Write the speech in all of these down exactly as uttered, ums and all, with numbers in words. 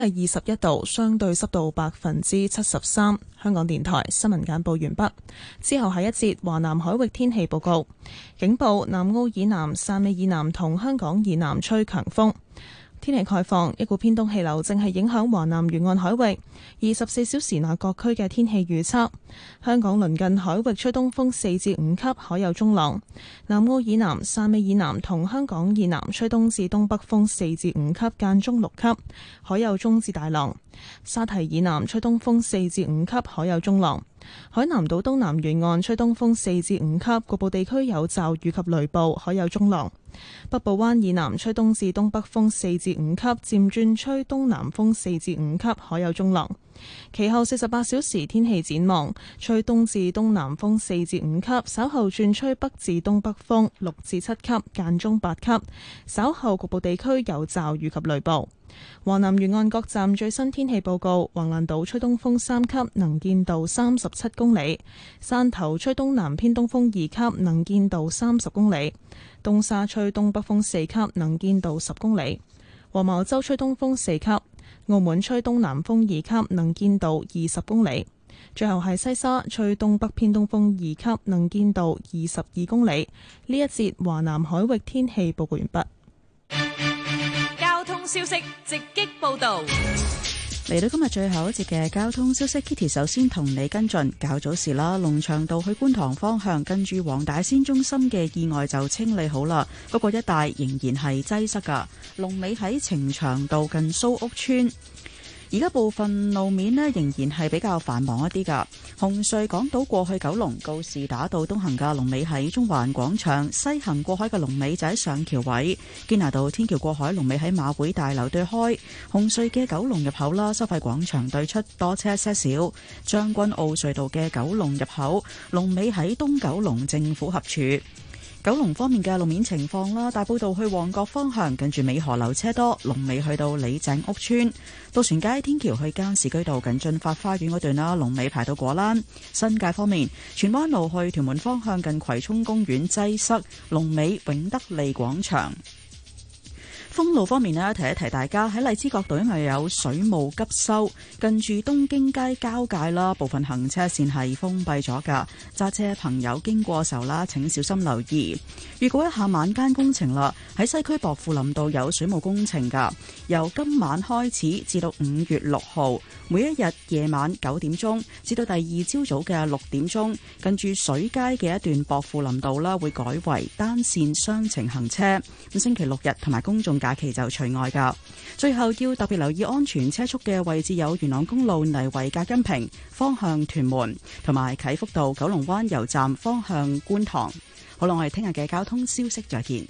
係二十一度，相對濕度百分之七十三。香港電台新聞簡報完畢。之後係一節華南海域天氣報告。警報：南澳以南、汕尾以南同香港以南吹強風。天氣概況：一股偏東氣流正係影響華南沿岸海域。二十四小時內各區嘅天氣預測：香港鄰近海域吹東風四至五級，海有中浪；南澳以南、汕尾以南同香港以南吹東至東北風四至五級，間中六級，海有中至大浪；沙堤以南吹東風四至五級，海有中浪；海南島東南沿岸吹東風四至五級，局部地區有驟雨及雷暴，海有中浪。北部灣以南吹東至東北風四至五級，漸轉吹東南風四至五級，海有中浪。其後四十八小時天氣展望，吹東至東南風四至五級，稍後轉吹北至東北風六至七級，間中八級，稍後局部地區有驟雨及雷暴。華南沿岸各站最新天氣報告：橫瀾島吹東風三級，能見度三十七公里；汕頭吹東南偏東風二級，能見度三十公里；東沙吹東北風四級，能見度十公里；黃茅洲吹東風四級；澳門吹東南風二級，能見度二十公里；最後係西沙吹東北偏東風二級，能見度二十二公里。呢一節華南海域天氣報告完畢。 交通消息直擊報道。 嚟到今日最後一節嘅交通消息 ，Kitty 首先同你跟進。較早時啦，龍翔道去觀塘方向，跟住黃大仙中心嘅意外就清理好啦，不過一帶仍然係擠塞噶。龍尾喺呈祥道近蘇屋村。而家部分路面呢，仍然係比較繁忙一啲噶。紅隧港島過去九龍告士打道東行嘅龍尾喺中環廣場，西行過海嘅龍尾就喺上橋位。堅拿道天橋過海龍尾喺馬會大樓對開。紅隧嘅九龍入口啦，收費廣場對出多車些少。將軍澳隧道嘅九龍入口龍尾喺東九龍政府合署。九龍方面嘅路面情況啦，大埔道去旺角方向近住美河樓車多，龍尾去到李井屋村。渡船街天橋去加士居道近駿發花園嗰段啦，龍尾排到果欄。新界方面，荃灣路去屯門方向近葵涌公園擠塞，龍尾永德利廣場。封路方面呢，提一提大家喺荔枝角道，因為有水務急修，近住東京街交界啦，部分行車線係封閉咗噶。揸車朋友經過時候啦，請小心留意。預告一下晚間工程啦，喺西區薄扶林道有水務工程噶，由今晚開始至到五月六號，每一日夜晚九點鐘至到第二朝早嘅六點鐘，近住水街嘅一段薄扶林道啦，會改為單線雙程行車。咁星期六日同埋公眾假期就除外噶。最後要特別留意安全車速嘅位置有元朗公路泥圍隔音屏方向屯門，同埋啟福道九龍灣油站方向觀塘。好啦，我哋聽日嘅交通消息再見。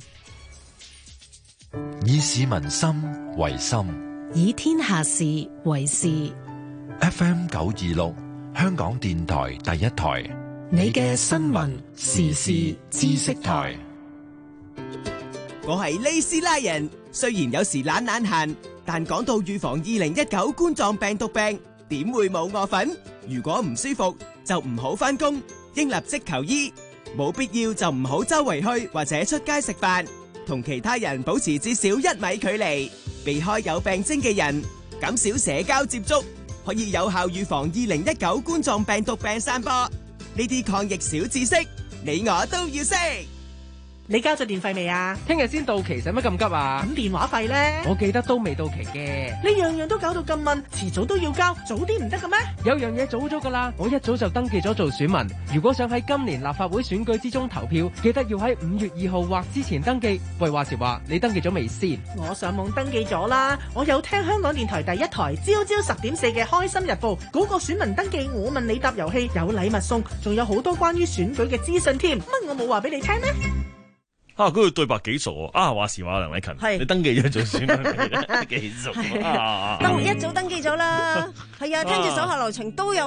以市民心為心， 以天下事為事。 F M 九二六，香港電台第一台， 你嘅新聞時事知識台。 我係利斯拉人，雖然有時懶懶閒，但講到預防二零一九冠狀病毒病，點會冇我份？如果唔舒服，就唔好返工，應立即求醫。冇必要就唔好周圍去或者出街食飯，同其他人保持至少一米距離，避開有病徵嘅人，減少社交接觸，可以有效預防二零一九冠狀病毒病散播。呢啲抗疫小知識，你我都要識。 你交咗電費未啊？ 聽日先到期，使乜咁急啊？ 咁電話費呢？ 我記得都未到期嘅。 你樣樣都搞到咁問，遲早都要交，早啲唔得嘅咩？ 有樣嘢早咗噶啦，我一早就登記咗做選民。如果想喺今年立法會選舉之中投票，記得要喺五月二號或之前登記。喂，話時話，你登記咗未先？ 我上網登記咗啦，我有聽香港電台第一台朝朝十點四嘅開心日報，嗰個選民登記我問你答遊戲有禮物送，仲有好多關於選舉嘅資訊添。乜我冇話俾你聽咩？ 啊！嗰句對白幾傻啊！話時話，梁禮勤，你登記咗做選民幾熟啊？ 登一早登記咗啦，係啊，聽住手下留情都有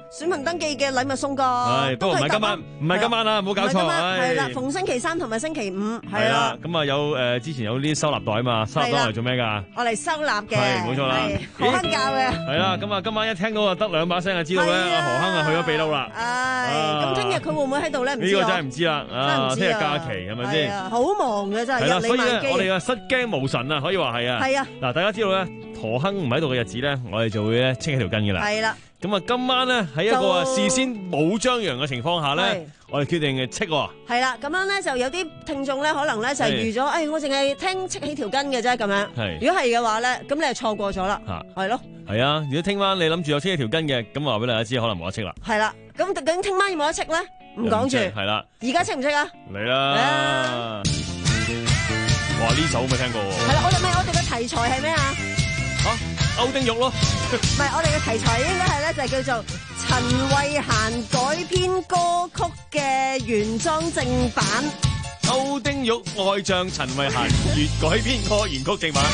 選民登記嘅禮物送過。 係，不過唔係今晚，唔係今晚啦，唔好搞錯。 係啦，逢星期三同埋星期五係啦。 咁啊有誒之前有啲收納袋啊嘛，收納袋嚟做咩㗎？ 我嚟收納嘅， 係冇錯啦。 何亨教嘅。係啦，咁啊今晚一聽到啊得兩把聲就知道咧，何亨啊去咗秘魯啦。 係，咁聽日佢會唔會喺度咧？唔知。 呢個真係唔知啦。啊，聽日假期係咪先？ 好忙嘅真係。係啦， 所以咧我哋啊失驚無神啊，可以話係啊。係啊。嗱，大家知道咧，何亨唔喺度嘅日子咧，我哋就會咧清起條筋㗎啦。係啦。咁啊，今晚咧喺一個事先冇張揚嘅情況下咧，我哋決定嘅戚喎。係啦，咁樣咧就有啲聽眾咧，可能咧就預咗，誒，我淨係聽戚起條筋嘅啫，咁樣。係。如果係嘅話咧，咁你係錯過咗啦。嚇。係咯。係啊，如果聽晚你諗住有戚起條筋嘅，咁話俾大家知，可能冇得戚啦。係啦，咁究竟聽晚有冇得戚咧？唔講住。係啦。而家戚唔戚啊？嚟啦！哇！呢首未聽過喎。係啦，我哋咪我哋嘅題材係咩啊？嚇，歐丁玉咯。唔係，我哋嘅題材應該係咧，就係叫做陳慧嫻改編歌曲嘅原裝正版。歐丁玉愛將陳慧嫻粵改編歌原曲正版。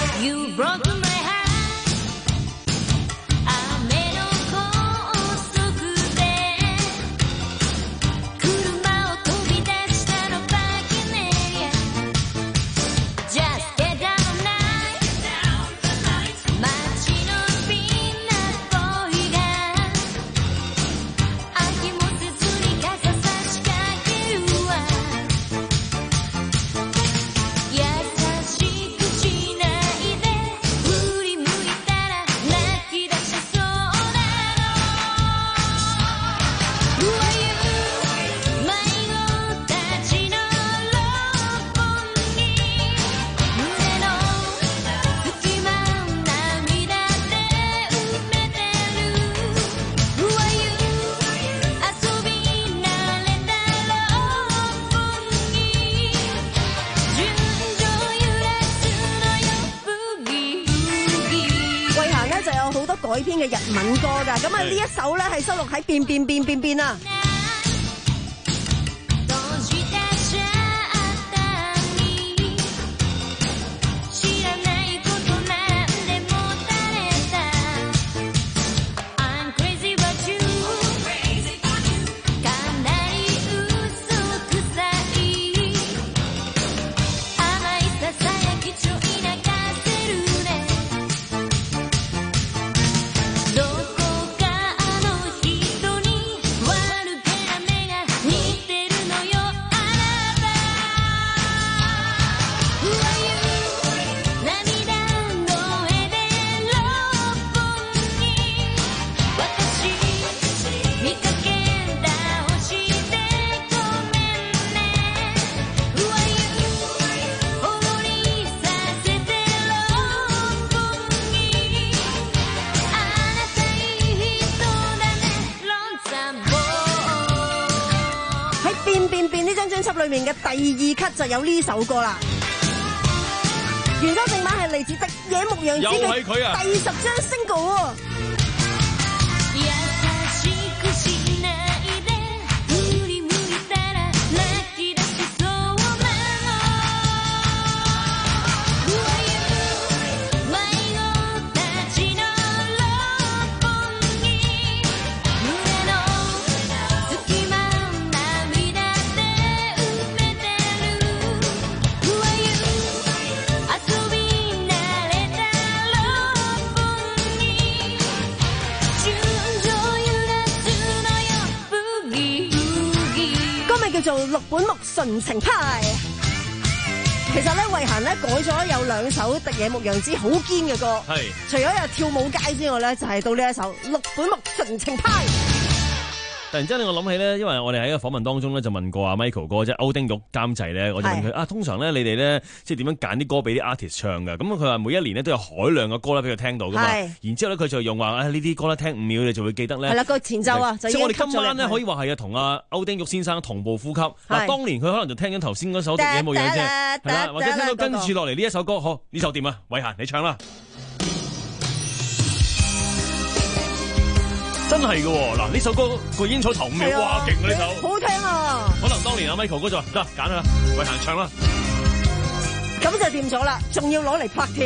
改編嘅日文歌㗎，咁啊呢一首咧係收錄喺《變變變變變》啊。裏面嘅第二 cut 就有呢首歌啦，原裝正版係嚟自《迪野牧羊子》嘅第十張 single 喎。叫做六本木純情派，其實咧慧嫻咧改咗有兩首迪野牧羊子好堅嘅歌，係除咗有跳舞街之外咧，就係、是、到呢一首六本木純情派。突然之間我諗起咧，因為我哋喺個訪問當中咧就問過阿 Michael 哥即係歐丁玉監製咧，我就問佢啊，通常咧你哋咧即係點樣揀啲歌俾啲 artist 唱㗎？咁佢話每一年咧都有海量嘅歌咧俾佢聽到㗎嘛。然之後咧佢就用話啊呢啲歌咧聽五秒你就會記得咧。係啦，個前奏啊，就已經吸咗你。所以我哋今晚咧可以話係啊同阿歐丁玉先生同步呼吸。嗱，當年佢可能就聽緊頭先嗰首《迪野牧羊子》啫，係啦，或者聽到跟住落嚟呢一首歌，好呢首點啊？慧嫻你唱啦！真係嘅喎，嗱呢首歌個煙草頭五秒，哇勁啊呢首，好聽啊！可能當年阿 Michael 哥就話得揀啦，慧嫻唱啦，咁就掂咗啦，仲要攞嚟拍添。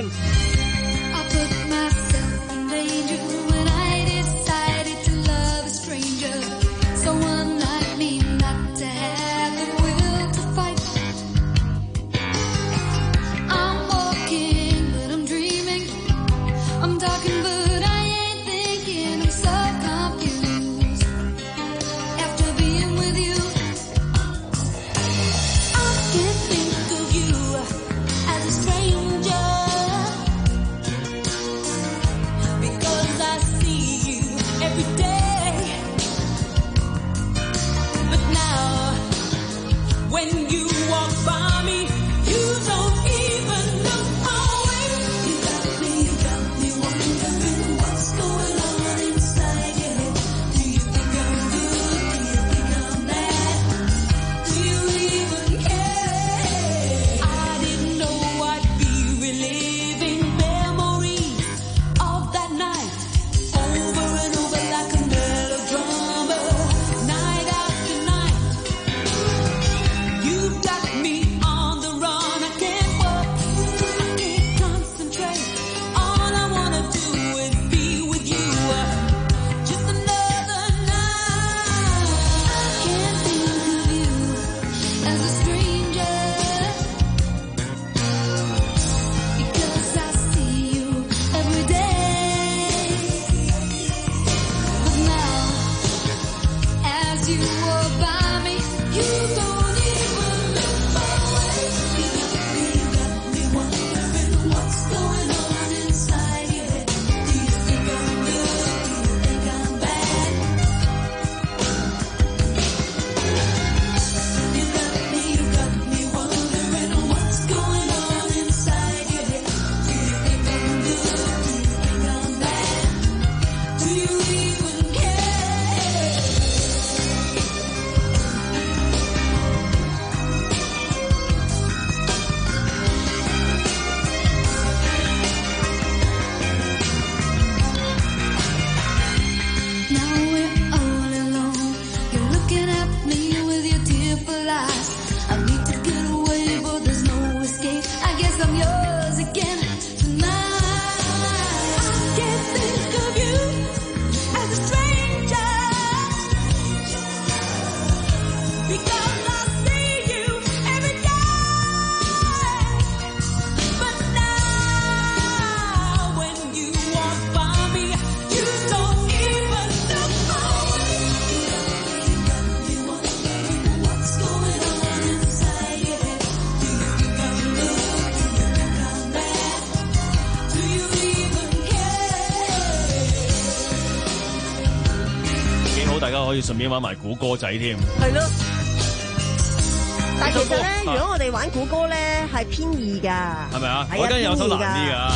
可以順便玩埋估歌仔添， 係咯。但係其實咧，如果我哋玩估歌咧，係偏易㗎， 係咪啊？我覺得有首難啲㗎。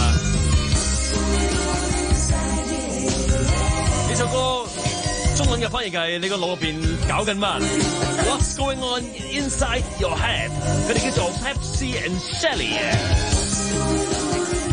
呢首歌中文嘅翻譯係你個腦入邊搞緊乜 ？What's going on inside your head？ 佢哋叫做 Pepsi and Shelley 嘅。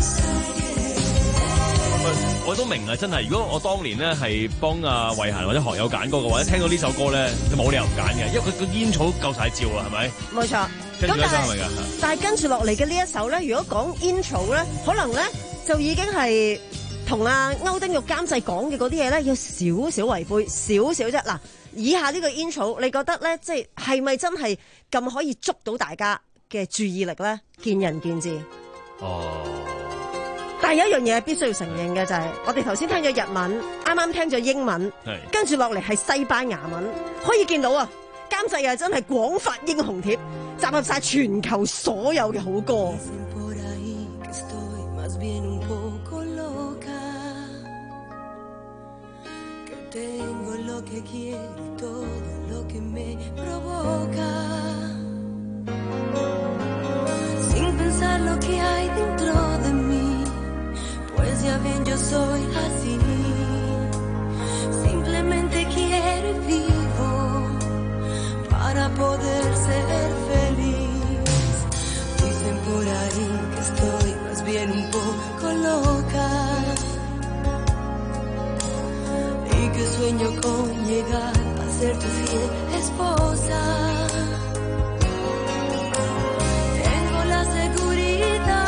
我都明啊，真係。如果我當年咧係幫阿慧嫻或者學友揀歌嘅話，聽到呢首歌咧，就冇理由唔揀嘅，因為佢個煙草夠晒照啦，係咪？ 冇錯。 跟住咧係咪㗎？ 但係跟住落嚟嘅呢一首咧，如果講煙草咧，可能咧就已經係同阿歐丁玉監製講嘅嗰啲嘢咧，有少少違背，少少啫。嗱，以下呢個煙草，你覺得咧，即係係咪真係咁可以捉到大家嘅注意力咧？見仁見智。 哦。 但係有一樣嘢必須要承認嘅就係、是，我哋頭先聽咗日文，啱啱聽咗英文，跟住落嚟係西班牙文，可以見到啊，監製啊真係廣發英雄帖，集合晒全球所有嘅好歌。 Ya ven, yo soy así. Simplemente quiero y vivo para poder ser feliz. Dicen por ahí que estoy más bien un poco loca y que sueño con llegar a ser tu fiel esposa. Tengo la seguridad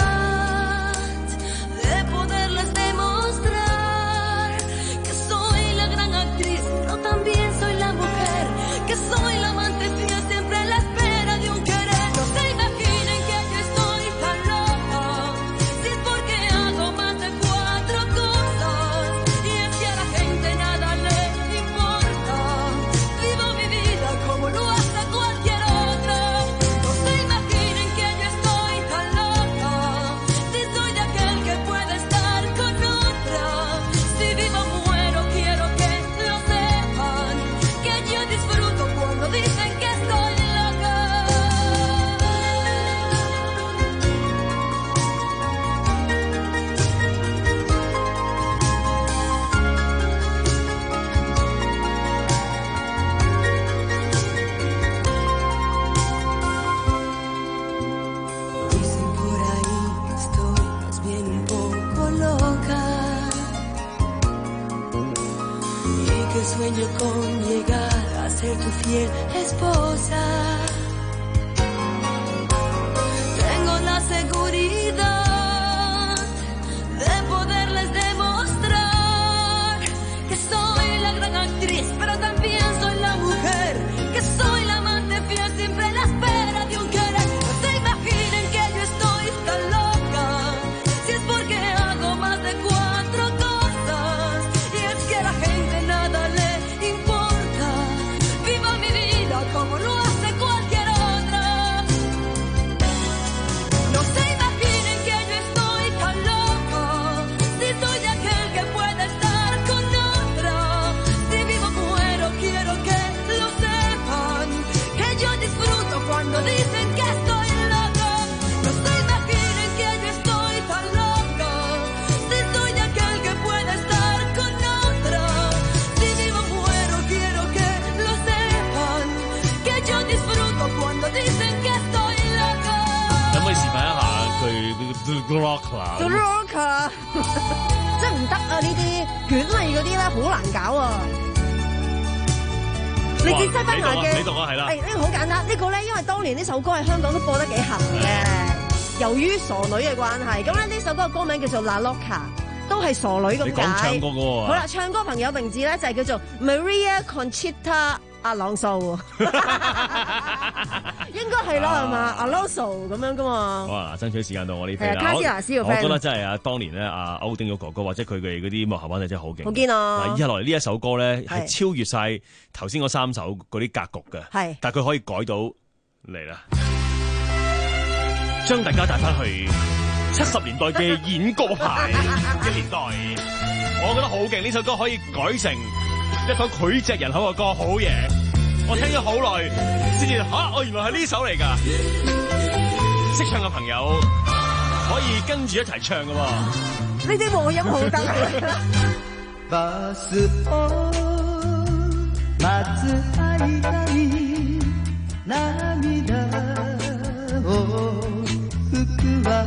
también soy la mujer, que soy la amante fiel, siempre a la espera de un querer. No se imaginen que yo estoy tan loca, si es porque hago más de cuatro cosas, y es que a la gente nada le importa. Vivo mi vida como lo hace cualquier otra. No se imaginen que yo estoy tan loca, si soy de aquel que puede estar con otra. Si vivo muero quiero que lo sepan, que yo disfruto cuando dicen que estoy loca. Dicen por ahí que estoy más bien un poco loca y que sueño con llegar a ser tu fiel esposa. Tengo la seguridad de poderles demostrar que soy la gran actriz, pero también soy la mujer, que soy la amante fiel, siempre a la espera de un querer. No se imaginen que yo estoy tan loca, si es porque hago más de cuatro cosas, y es que a la gente nada le importa. Viva mi vida como lo hace cualquier otra. No se imaginen que yo estoy tan loca, si soy aquel que puede estar con otra. Si vivo muero quiero que lo sepan, que yo disfruto cuando dicen que estoy loca. No se imaginen que yo estoy tan loca, si soy aquel que puede estar con otra. Si vivo muero quiero que lo sepan, que yo disfruto cuando dicen que estoy loca. 可唔可以示範一下佢 The Rocker？ The Rocker 真係唔得啊！呢啲捲脷嗰啲咧， 好難搞啊！你見西班牙嘅， 你讀啊，係啦。 誒呢個好簡單，呢個咧因為當年呢首歌喺香港都播得幾行嘅，由於傻女嘅關係，咁咧呢首歌嘅歌名叫做 La Loca， 都係傻女咁解。 你講唱歌嗰個啊？ 好啦，唱歌朋友名字咧就係叫做 Maria Conchita Alonso， 應該係啦係嘛 Alonso 咁樣噶嘛。 好啊，爭取時間到我呢 friend 卡斯亞斯個 friend， 我覺得真係啊，當年咧阿歐丁玉哥哥或者佢哋嗰啲幕後班底真係好勁， 好堅啊！ 嗱，以下來呢一首歌咧係超越晒頭先嗰三首嗰啲格局嘅，係，但係佢可以改到嚟啦，將大家帶翻去七十年代嘅演歌牌嘅年代，我覺得好勁，呢首歌可以改成一首膾炙人口嘅歌，好嘢！我聽咗好耐先至嚇，我原來係呢首嚟㗎。識唱嘅朋友可以跟住一齊唱㗎喎。 呢啲和音好得。 バスを待つ間に涙を拭くわ、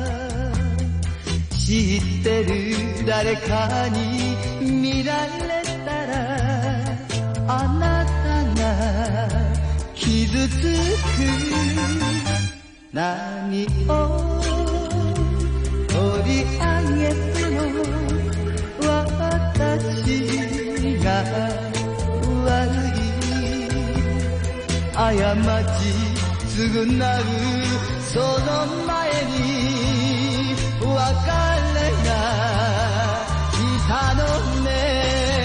知ってる誰かに見られたらあなたが傷つく、何を取り上げても私が悪い、過ち償うその前に別れが来たのね、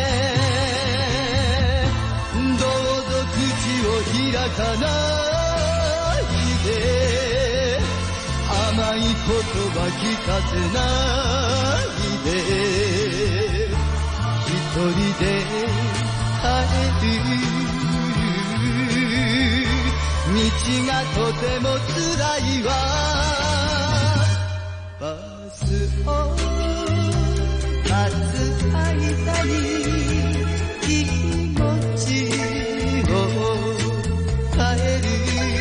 どうぞ口を開かないで、甘い言葉聞かせないで、一人で帰る道がとても辛いわ、バスを待つ間に気持ちを変える、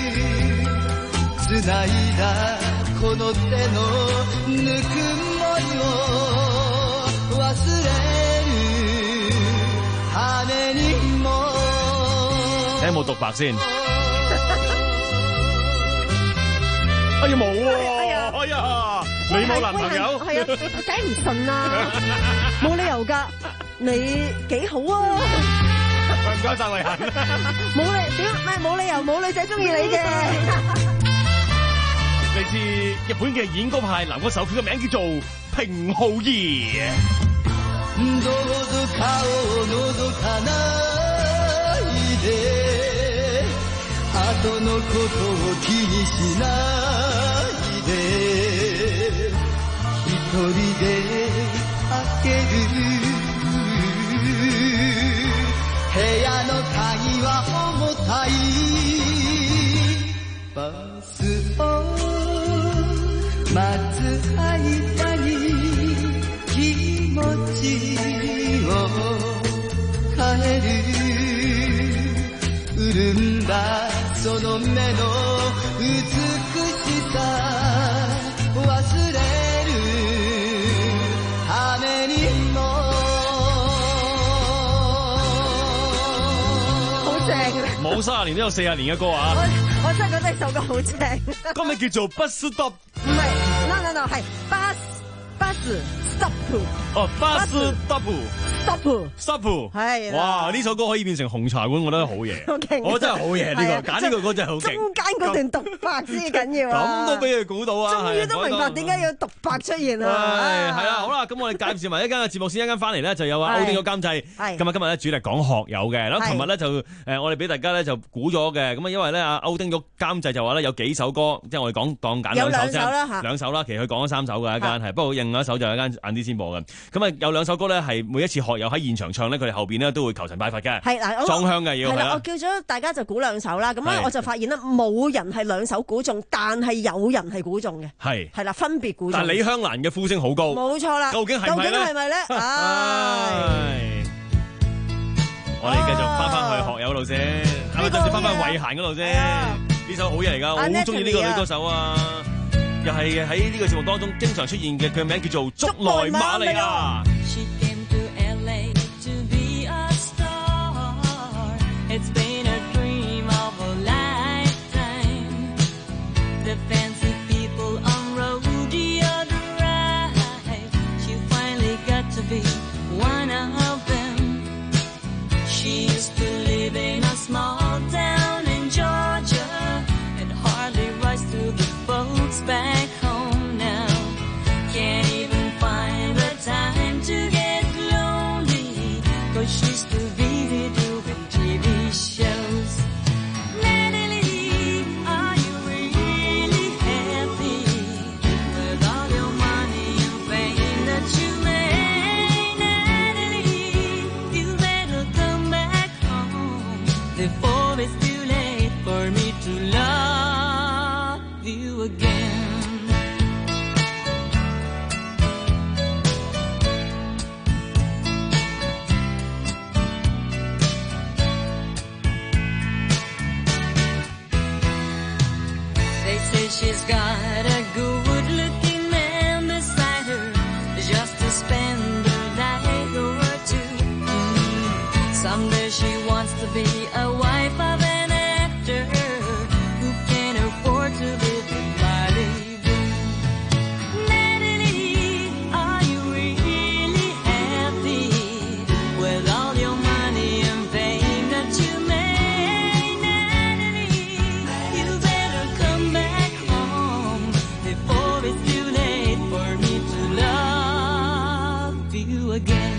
繋いだこの手のぬくもりを忘れる羽にも。 睇有冇獨白先？哎呀冇喎！哎呀，你冇男朋友？ 係啊，梗唔順啦，冇理由噶，你幾好啊！ 唔該晒慧嫻。 冇理點咩？冇理由冇女仔中意你嘅。 嚟自日本嘅演歌派男歌手，佢嘅名叫做平浩儀。 どうぞ顔を覗かないで、後のことを気にしないで、一人で開ける部屋の鍵は重たい、バスを待つ間に気持ちを変える、潤んだその目の美しさ忘れる羽にも。 好正嘅， 冇三十年都有四十年嘅歌啊！ 我我真係覺得呢首歌好正。 歌名叫做 Bus Stop， 唔係 ，no no no， 係 bus bus stop。 哦 ，Bus Stop。 Stop Stop 係哇！呢首歌可以變成紅茶館，我覺得好嘢。我真係好嘢呢個，揀呢個歌真係好勁。 中間嗰段獨白先緊要啊！ 咁都俾佢估到啊！ 終於都明白點解要獨白出現啊！ 係係啦，好啦，咁我哋介紹埋一間嘅節目先，一間翻嚟咧就有啊歐丁嘅監製。今日今日咧主力講學友嘅，咁琴日咧就誒我哋俾大家咧就估咗嘅，咁啊因為咧阿歐丁玉監製就話咧有幾首歌，即係我哋講當揀兩首啫，兩首啦，其實佢講咗三首嘅一間係，不過另外一首就有一間晏啲先播嘅。咁啊有兩首歌咧係每一次學友喺現場唱咧，佢哋後邊咧都會求神拜佛嘅，係嗱裝香嘅要係啦。 我叫咗大家就估兩首啦，咁咧我就發現咧冇人係兩首估中，但係有人係估中嘅，係係啦，分別估中。 但係李香蘭嘅呼聲好高， 冇錯啦。究竟係咪咧？究竟係咪咧？唉， 我哋繼續翻翻去學友路先，啱啱再翻翻慧嫻嗰度先。呢首好嘢嚟㗎，我好中意呢個女歌手啊！又係喺呢個節目當中經常出現嘅，佢嘅名叫做竹內瑪利亞。 course used to be video and T V shows. Natalie, are you really happy with all your money and fame that you made? Natalie, you better come back home before it's too late for me to love you again. She's got a good-looking man beside her just to spend a night or two. Mm. Someday she wants to be a wife of an actor who can afford to live in Malibu. Natalie, are you really happy with all your money and fame that you made? Natalie, you better come back before it's too late for me to love you again.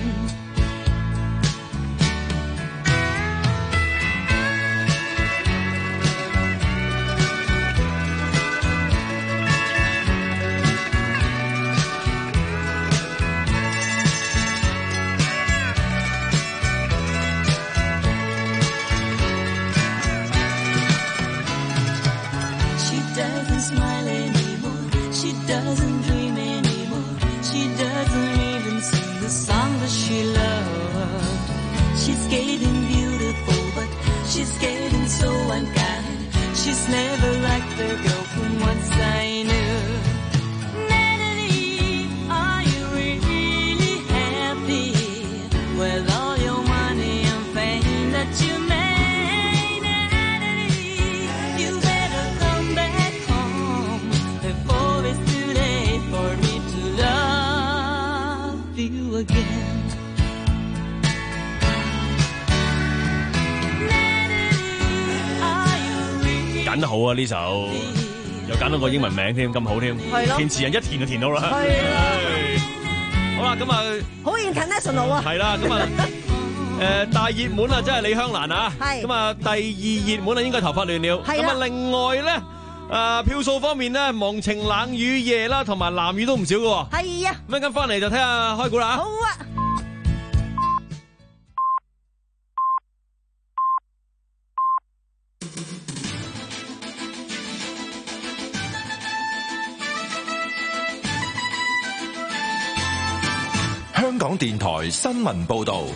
揀得好啊！呢首又揀到個英文名添，咁好添，填詞人一填就填到啦。係好啦，咁啊， 好 international 啊！ 係啦，咁啊，誒大熱門啊，真係李香蘭啊！咁啊，第二熱門啊，應該頭髮亂了。咁啊，另外咧，誒票數方面咧，忘情冷雨夜啦，同埋藍雨都唔少嘅喎。 係啊， 咁跟翻嚟就睇下開估啦。 好啊。 香港電台新聞報道，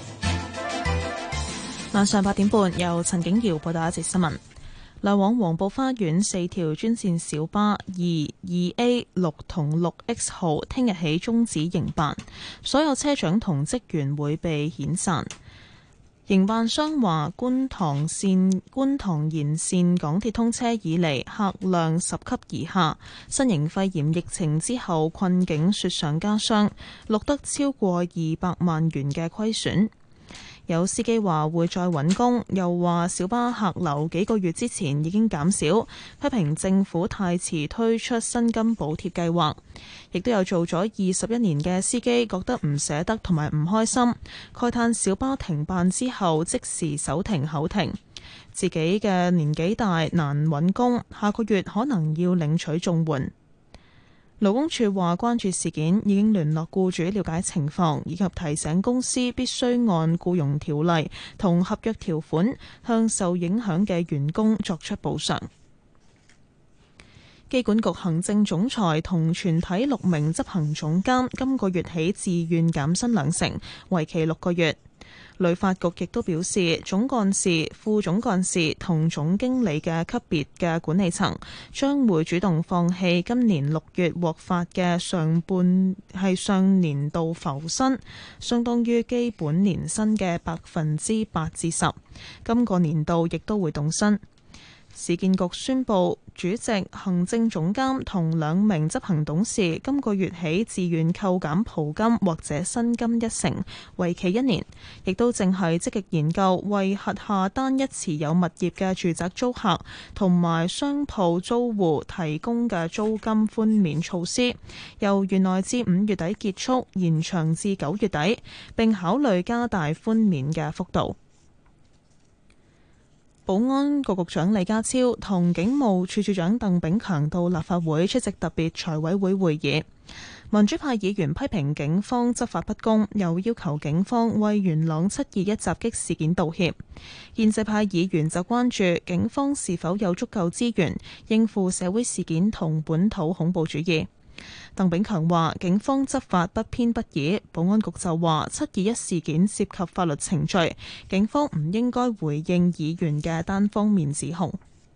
晚上八點半由陳景瑤報道一節新聞。來往黃埔花園四條專線小巴二、二 A、六同六 X 號聽日起終止營辦，所有車長同職員會被遣散。營辦商話，觀塘線、觀塘沿線港鐵通車以嚟客量十級以下，新型肺炎疫情之後困境雪上加霜，錄得超過二百萬元嘅虧損。有司機話會再揾工，又話小巴客流幾個月之前已經減少，批評政府太遲推出薪金補貼計劃。亦都有做咗二十一年嘅司機覺得唔捨得同埋唔開心，慨嘆小巴停辦之後即時手停口停，自己嘅年紀大難揾工，下個月可能要領取綜援。勞工處話關注事件，已經聯絡僱主了解情況，以及提醒公司必須按僱傭條例同合約條款向受影響嘅員工作出補償。機管局行政總裁同全體六名執行總監今個月起自願減薪兩成，為期六個月。旅發局亦都表示，總幹事、副總幹事同總經理嘅級別嘅管理層將會主動放棄今年六月獲發嘅上半係上年度浮薪，相當於基本年薪嘅百分之八至十。今個年度亦都會凍薪。 市建局宣布，主席、行政總監同兩名執行董事今個月起自願扣減袍金或者薪金一成，為期一年。亦都正係積極研究為轄下單一持有物業嘅住宅租客同埋商鋪租戶提供嘅租金寬免措施，由原來至五月底結束，延長至九月底，並考慮加大寬免嘅幅度。保安局局長李家超同警務處處長鄧炳強到立法會出席特別財委會會議。民主派議員批評警方執法不公，又要求警方為元朗七二一襲擊事件道歉。建制派議員就關注警方是否有足夠資源應付社會事件同本土恐怖主義。鄧炳強話警方執法不偏不倚，保安局就話七二一事件涉及法律程序，警方唔應該回應議員嘅單方面指控。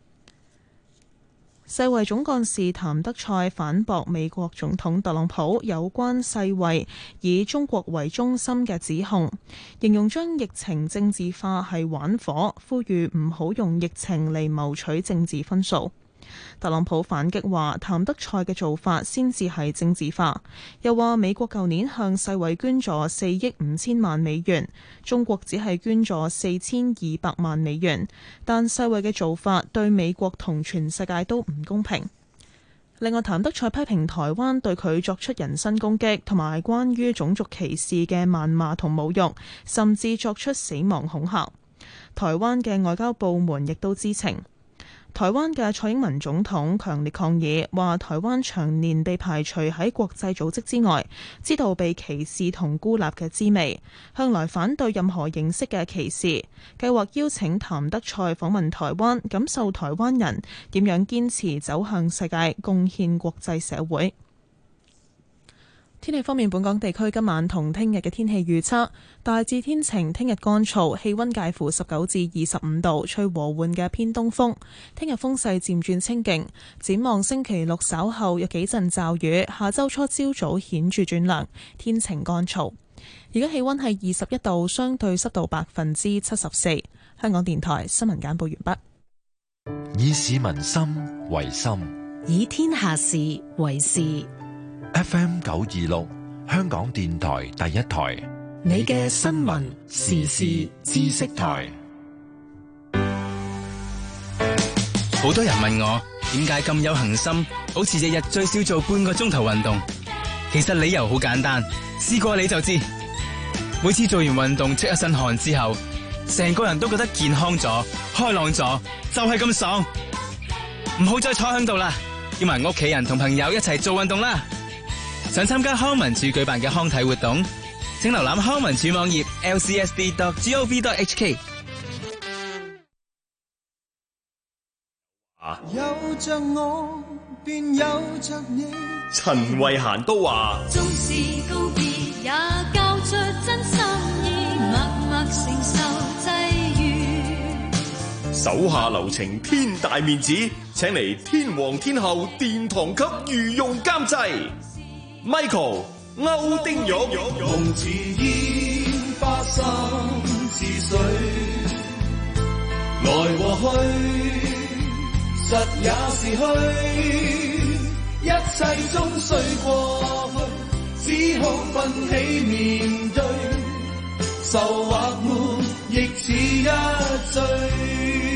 世衛總幹事譚德塞反駁美國總統特朗普有關世衛以中國為中心嘅指控，形容將疫情政治化係玩火，呼籲唔好用疫情嚟謀取政治分數。特朗普反擊話，譚德塞嘅做法先至係政治化，又話美國舊年向世衛捐助四億五千萬美元，中國只係捐助四千二百萬美元，但世衛嘅做法對美國同全世界都唔公平。另外，譚德塞批評台灣對佢作出人身攻擊同埋關於種族歧視嘅謾罵同侮辱，甚至作出死亡恐嚇。台灣嘅外交部門亦都知情。台灣嘅蔡英文總統強烈抗議，話台灣長年被排除喺國際組織之外，知道被歧視同孤立嘅滋味，向來反對任何形式嘅歧視，計劃邀請譚德塞訪問台灣，感受台灣人點樣堅持走向世界，貢獻國際社會。天氣方面，本港地區今晚同聽日嘅天氣預測大致天晴，聽日乾燥，氣溫介乎十九至二十五度，吹和緩嘅偏東風。聽日風勢漸轉清勁，展望星期六稍後有幾陣驟雨，下周初朝早顯著轉涼，天晴乾燥。而家氣溫係二十一度，相對濕度百分之七十四。香港電台新聞簡報完畢。以市民心為心， 以天下事為事。 F M 九二六，香港電台第一台， 你嘅新聞時事知識台。 好多人問我點解咁有恒心，好似日日最少做半個鐘頭運動。其實理由好簡單，試過你就知。每次做完運動出一身汗之後，成個人都覺得健康咗、開朗咗，就係咁爽。唔好再坐喺度啦，叫埋屋企人同朋友一齊做運動啦。想參加康文署舉辦嘅康體活動，請瀏覽康文署網頁 l c s d dot gov dot h k。 有着我便有着你。 陳慧嫻都話， 縱是告別也交出真心意，默默承受際遇。 手下留情，天大面子，請嚟天王天后殿堂級御用監製Michael 歐丁玉， 夢似煙花心似水，來和去實也是虛，一切終須過去，只好奮起面對，愁或悶亦似一醉。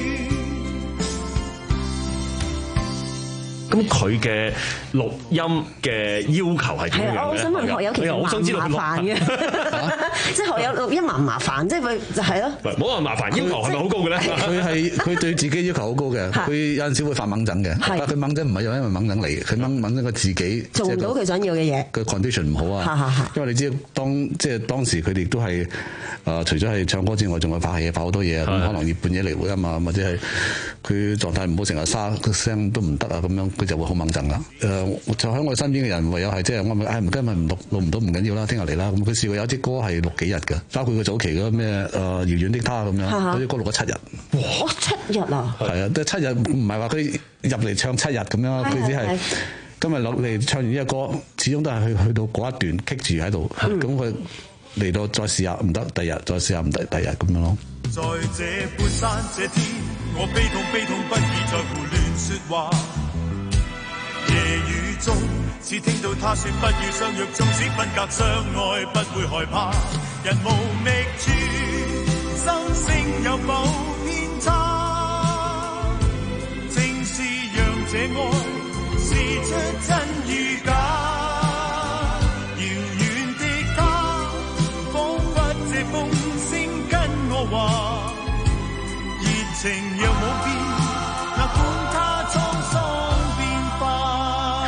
咁佢嘅錄音嘅要求係點樣嘅？ 我想問學友其實麻唔麻煩嘅？即係學友錄音麻唔麻煩？即係佢就係咯。 唔好話麻煩，要求係咪好高嘅咧？ 佢係佢對自己要求好高嘅，佢有陣時會發猛疹嘅。但係佢猛疹唔係因為猛疹嚟嘅，佢掹猛疹佢自己做唔到佢想要嘅嘢。 個 condition 唔好啊，因為你知當即係當時佢哋都係誒，除咗係唱歌之外，仲有發戲、發好多嘢，咁可能要半夜嚟錄音啊，或者係佢狀態唔好，成日沙個聲都唔得啊，咁樣佢就會好猛陣噶。誒，就喺我身邊嘅人唯有係即係我咪，唉，唔今日唔錄錄唔到唔緊要啦，聽日嚟啦。咁佢試過有啲歌係錄幾日嘅，包括佢早期嗰咩誒遙遠的他咁樣，嗰啲歌錄咗七日。 哇，七日啊！ 係啊，即係七日，唔係話佢入嚟唱七日咁樣，佢只係今日落嚟唱完呢個歌，始終都係去去到嗰一段棘住喺度，咁佢嚟到再試下唔得，第日再試下唔得，第日咁樣咯。 在這半山這天我悲痛悲痛不已在胡亂說話。夜雨中只聽到他說不要相約，縱使分隔相愛不會害怕。人無覓處，心聲有否偏差？正是讓這愛試出真與假。遙遠的他，彷彿這風聲跟我話，熱情若冇變，哪管他滄桑變化。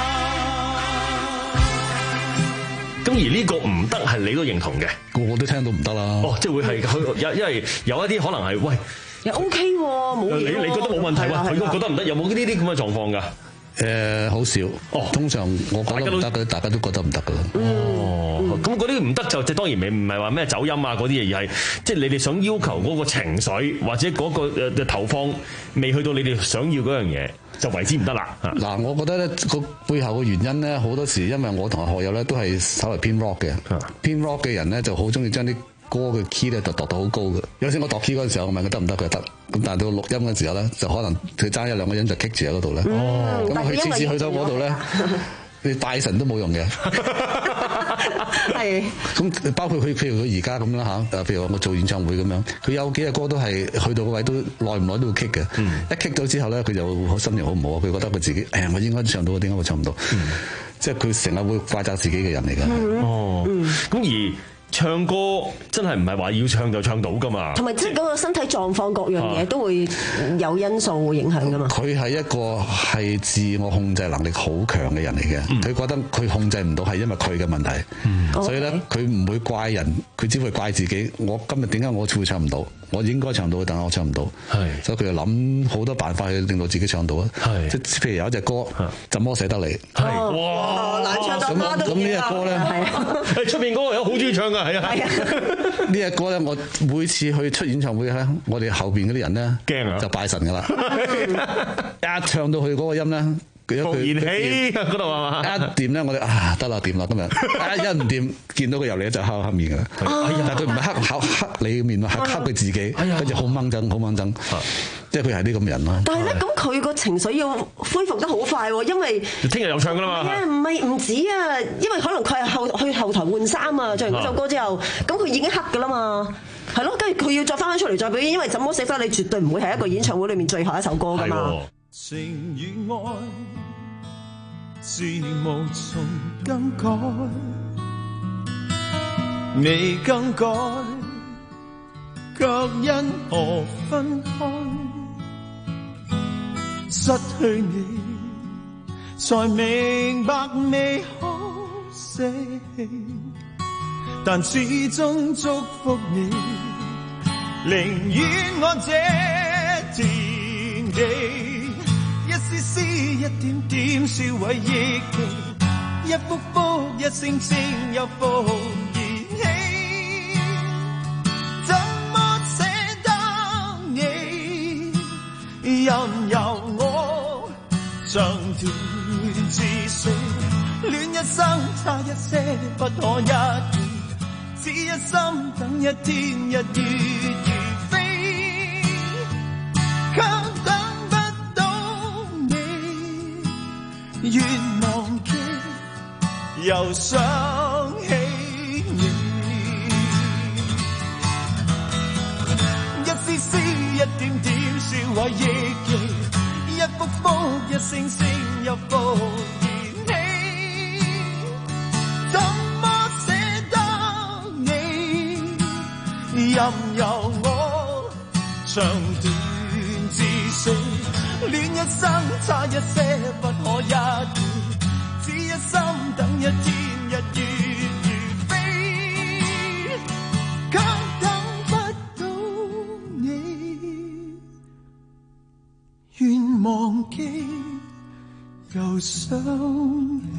咁而呢個唔得係你都認同嘅， 個個都聽到唔得啦。 哦，即係會係佢，因因為有一啲可能係喂， 又 OK 喎，冇嘢。 你你覺得冇問題喎？佢都覺得唔得，有冇呢啲咁嘅狀況㗎？ 誒好少，哦，通常我覺得唔得嘅，大家都覺得唔得㗎啦。 哦，咁嗰啲唔得就即係當然未唔係話咩走音啊嗰啲嘢，而係即係你哋想要求嗰個情緒或者嗰個誒投放未去到你哋想要嗰樣嘢，就為之唔得啦。 嗱，我覺得咧個背後嘅原因咧，好多時因為我同學友咧都係稍為偏 rock 嘅，偏 rock 嘅人咧就好中意將啲歌嘅 key 咧就度到好高嘅。有時我度 key 嗰陣時候，我問佢得唔得，佢得。咁但係到錄音嘅時候咧，就可能佢爭一兩個人就棘住喺嗰度咧。哦，咁佢次次去到嗰度咧，你拜神都冇用嘅。係。咁包括佢，譬如佢而家咁啦嚇，譬如我做演唱會咁樣，佢有幾隻歌都係去到個位都耐唔耐都會棘嘅。嗯、一棘咗之後咧，佢就好心情好唔好啊？佢覺得佢自己，誒，我應該唱到，點解我唱唔到？嗯、即係佢成日會怪責自己嘅人嚟嘅。 嗯、哦。咁、嗯、而唱歌真係唔係話要唱就唱到噶嘛， 同埋即係嗰個身體狀況各樣嘢都會有因素會影響噶嘛。 佢係一個係自我控制能力好強嘅人嚟嘅，佢、嗯、覺得佢控制唔到係因為佢嘅問題，嗯、所以咧佢唔會怪人，佢只會怪自己。我今日點解我會唱唔到？我應該唱到，但係我唱唔到，所以佢就諗好多辦法去令到自己唱到啊！即係譬如有一隻歌，怎麼捨得你？ 係哇，難唱到媽都咁呢隻歌咧， 誒出面嗰個人好中意唱噶，係啊！ 呢隻歌咧，我每次去出演唱會咧，我哋後邊嗰啲人咧驚啊， 就拜神噶啦！一唱到去嗰個音咧。佢復燃起嗰度係嘛？ 一掂咧，我哋啊得啦，掂啦今日。一唔掂，見到佢入嚟就黑黑面㗎啦。但係佢唔係黑口黑你嘅面，係黑佢自己，跟住好掹憎，好掹憎。即係佢係啲咁嘅人咯。 但係咧，咁佢個情緒要恢復得好快喎，因為聽日又唱㗎啦嘛。 唔係唔止啊，因為可能佢係後去後台換衫啊，唱完嗰首歌之後，咁佢已經黑㗎啦嘛。係咯，跟住佢要再翻返出嚟再表演，因為怎麼捨得你絕對唔會係一個演唱會裏面最後一首歌㗎嘛。 情與愛是無從更改，未更改，卻因何分開？失去你，才明白未可捨棄，但始終祝福你，寧願我這田地。一絲絲一點點燒毀憶記，一幅幅一聲聲又復燃起，怎麼捨得你？任由我長斷至死，戀一生差一些不可一見，只一心等一天一月如飛，卻等願忘記，又想起你，一絲絲一點點燒毀憶記，一幅幅一聲聲又復燃起，怎麼捨得你？任由我長斷至死。戀一生差一些不可一見，只一心等一天日月如飛，卻等不到你，願忘記又想起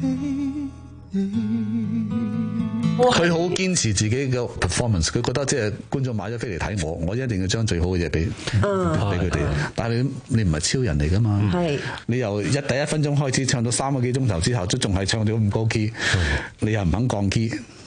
你。 佢好堅持自己嘅 performance， 佢覺得即係觀眾買咗飛嚟睇我，我一定要將最好嘅嘢俾俾佢哋。但係你你唔係超人嚟噶嘛？係你由一第一分鐘開始唱到三個幾鐘頭之後，都仲係唱到咁高 key，你又唔肯降 key，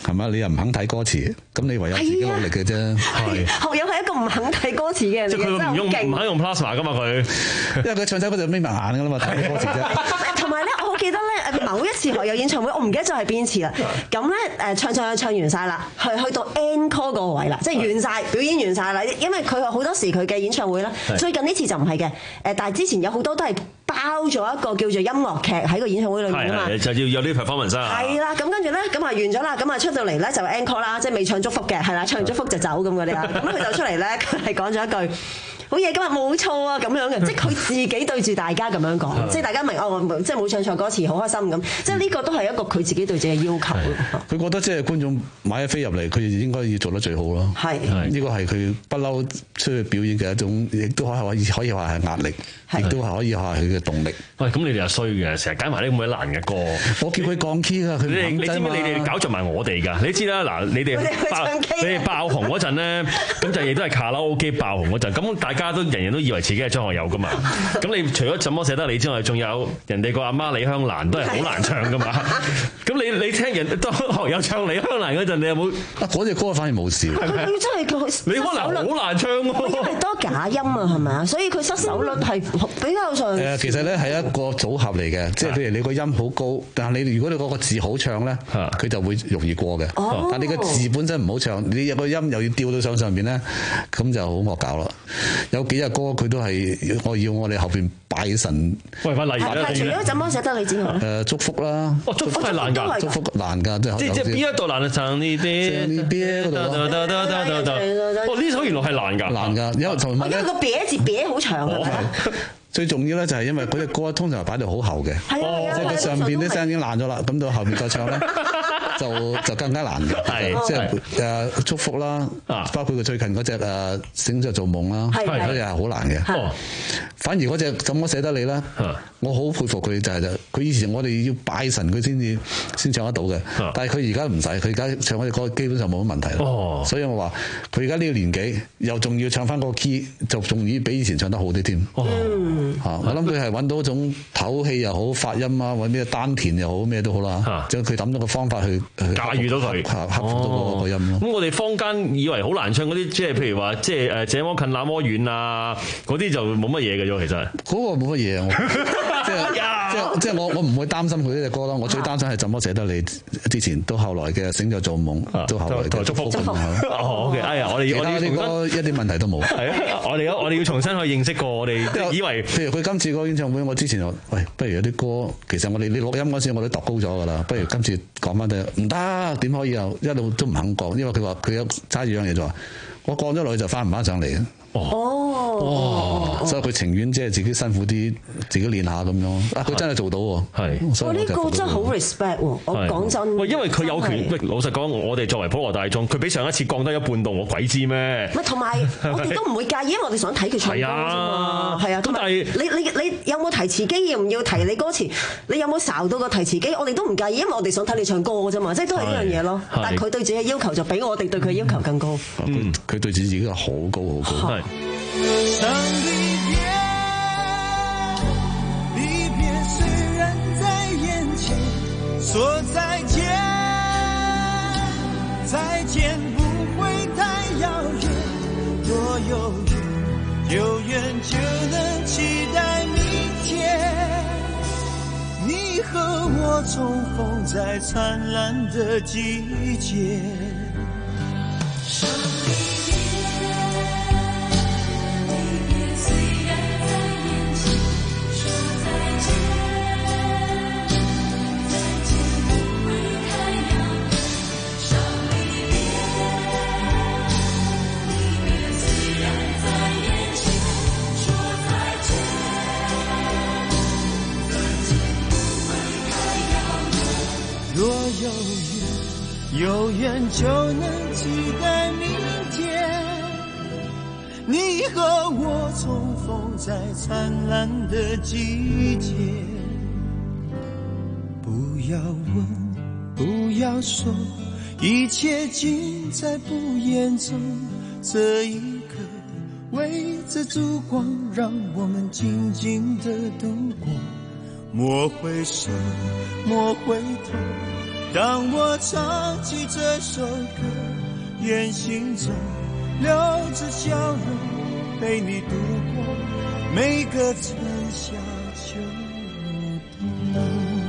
係嘛？你又唔肯睇歌詞，咁你唯有自己努力嘅啫。係學友係一個唔肯睇歌詞嘅人嚟嘅，真係好勁。 唔肯用 plasma 噶嘛佢， 因為佢唱首歌就眯埋眼噶啦嘛，睇歌詞啫。 同埋咧，我好記得咧，某一次學友演唱會，我唔記得咗係邊次啦。咁咧誒唱唱唱完晒啦，去去到 encore 個位啦，即係完晒表演完晒啦。因為佢好多時佢嘅演唱會咧，最近呢次就唔係嘅。誒，但係之前有好多都係包咗一個叫做音樂劇喺個演唱會裏面啊嘛， 就要有啲 performance 啊。 係啦，咁跟住咧，咁啊完咗啦，咁啊出到嚟咧就 encore 啦，即係未唱祝福嘅，係啦，唱完祝福就走咁嗰啲啊。咁佢就出嚟咧，佢係講咗一句好嘢，今日冇錯啊咁樣嘅，即係佢自己對住大家咁樣講，即係大家明哦，即係冇唱錯歌詞，好開心咁。即係呢個都係一個佢自己對自己嘅要求。 佢覺得即係觀眾買咗飛入嚟，佢應該要做得最好咯。係，呢個係佢不嬲出去表演嘅一種，亦都可以可以話係壓力，亦都係可以話係佢嘅動力。 喂，咁你哋又衰嘅，成日揀埋啲咁鬼難嘅歌。 我叫佢降 key 㗎，佢唔肯。你知唔知你哋搞着埋我哋㗎？你知啦，嗱，你哋爆你哋爆紅嗰陣咧，咁就亦都係卡拉 OK 爆紅嗰陣，咁大家都人人都以為自己係張學友㗎嘛。咁你除咗怎麼捨得你之外，仲有人哋個阿媽李香蘭都係好難唱㗎嘛。咁你你聽人當學友唱李香蘭嗰陣，你有冇啊？嗰隻歌反而冇事。 佢佢真係佢李香蘭好難唱喎， 因為多假音啊，係咪啊？所以佢失手率係比較上誒，其實咧係一個組合嚟嘅，即係譬如你個音好高，但係你如果你嗰個字好唱咧，佢就會容易過嘅。哦、但係你個字本身唔好唱，你有個音又要調到上上邊咧，咁就好惡搞啦。有幾隻歌佢都係我要我哋後邊拜神。 喂，翻例如咧，除咗怎麼捨得你之外誒祝福啦， 哦祝福係難㗎， 祝福難㗎，即係即係邊一度難啊？唱呢啲呢邊嗰度哦，呢首原來係難㗎， 難㗎，因為同埋咧， 因為個別字別好長㗎。 最重要咧就係因為嗰隻歌通常擺到好後嘅，即係佢上邊啲聲已經爛咗啦，咁到後面再唱咧就就更加難嘅。係即係誒祝福啦，包括佢最近嗰隻誒醒着做夢啦，嗰隻係好難嘅。反而嗰隻怎麼捨得你咧，我好佩服佢就係就佢以前我哋要拜神佢先至先唱得到嘅，但係佢而家唔使，佢而家唱嗰隻歌基本上冇乜問題咯。所以我話佢而家呢個年紀又仲要唱翻個 key，就仲要比以前唱得好啲添。嚇！我諗佢係揾到一種唞氣又好，發音啊，揾咩丹田又好，咩都好啦。即係佢諗到個方法去駕馭到佢， 克服到嗰個音咯。 咁我哋坊間以為好難唱嗰啲，即係譬如話，即係誒這麼近那麼遠啊，嗰啲就冇乜嘢嘅啫。其實嗰個冇乜嘢，即係即係即係我我唔會擔心佢呢隻歌咯。我最擔心係怎麼捨得你之前到後來嘅醒着做夢，到後來嘅祝福。 哦，OK，哎呀，我哋我哋呢個一啲問題都冇。 係啊，我哋我哋要重新去認識過我哋以為。 譬如佢今次個演唱會，我之前話喂，不如有啲歌，其實我哋你錄音嗰時我都度高咗噶啦，不如今次講翻啲唔得，點可以又一路都唔肯講，因為佢話佢有揸住樣嘢就話，我降咗落去就翻唔翻上嚟嘅。哦，所以佢情願即係自己辛苦啲，自己練下咁樣。啊，佢真係做到喎。係， 哇！呢個真係好 respect 喎。我講真， 喂，因為佢有權。喂，老實講，我哋作為普羅大眾，佢比上一次降低一半度，我鬼知咩？ 咪同埋我哋都唔會介意，因為我哋想睇佢唱歌啫嘛。係啊，咁但係你你你有冇提詞機？要唔要提你歌詞？你有冇睄到個提詞機？我哋都唔介意，因為我哋想睇你唱歌啫嘛。即係都係呢樣嘢咯。但係佢對自己嘅要求就比我哋對佢要求更高。 嗯，佢對自己好高好高。 想离别，离别虽然在眼前，说再见，再见不会太遥远，若有缘，有缘就能期待明天，你和我重逢在灿烂的季节。若有缘，有缘就能期待明天，你和我重逢在灿烂的季节。不要问，不要说，一切尽在不言中。这一刻，围着烛光，让我们静静地度过。莫回首，莫回头， 當我唱起這首歌，眼睛中留着笑容，陪你度過每個春夏秋冬。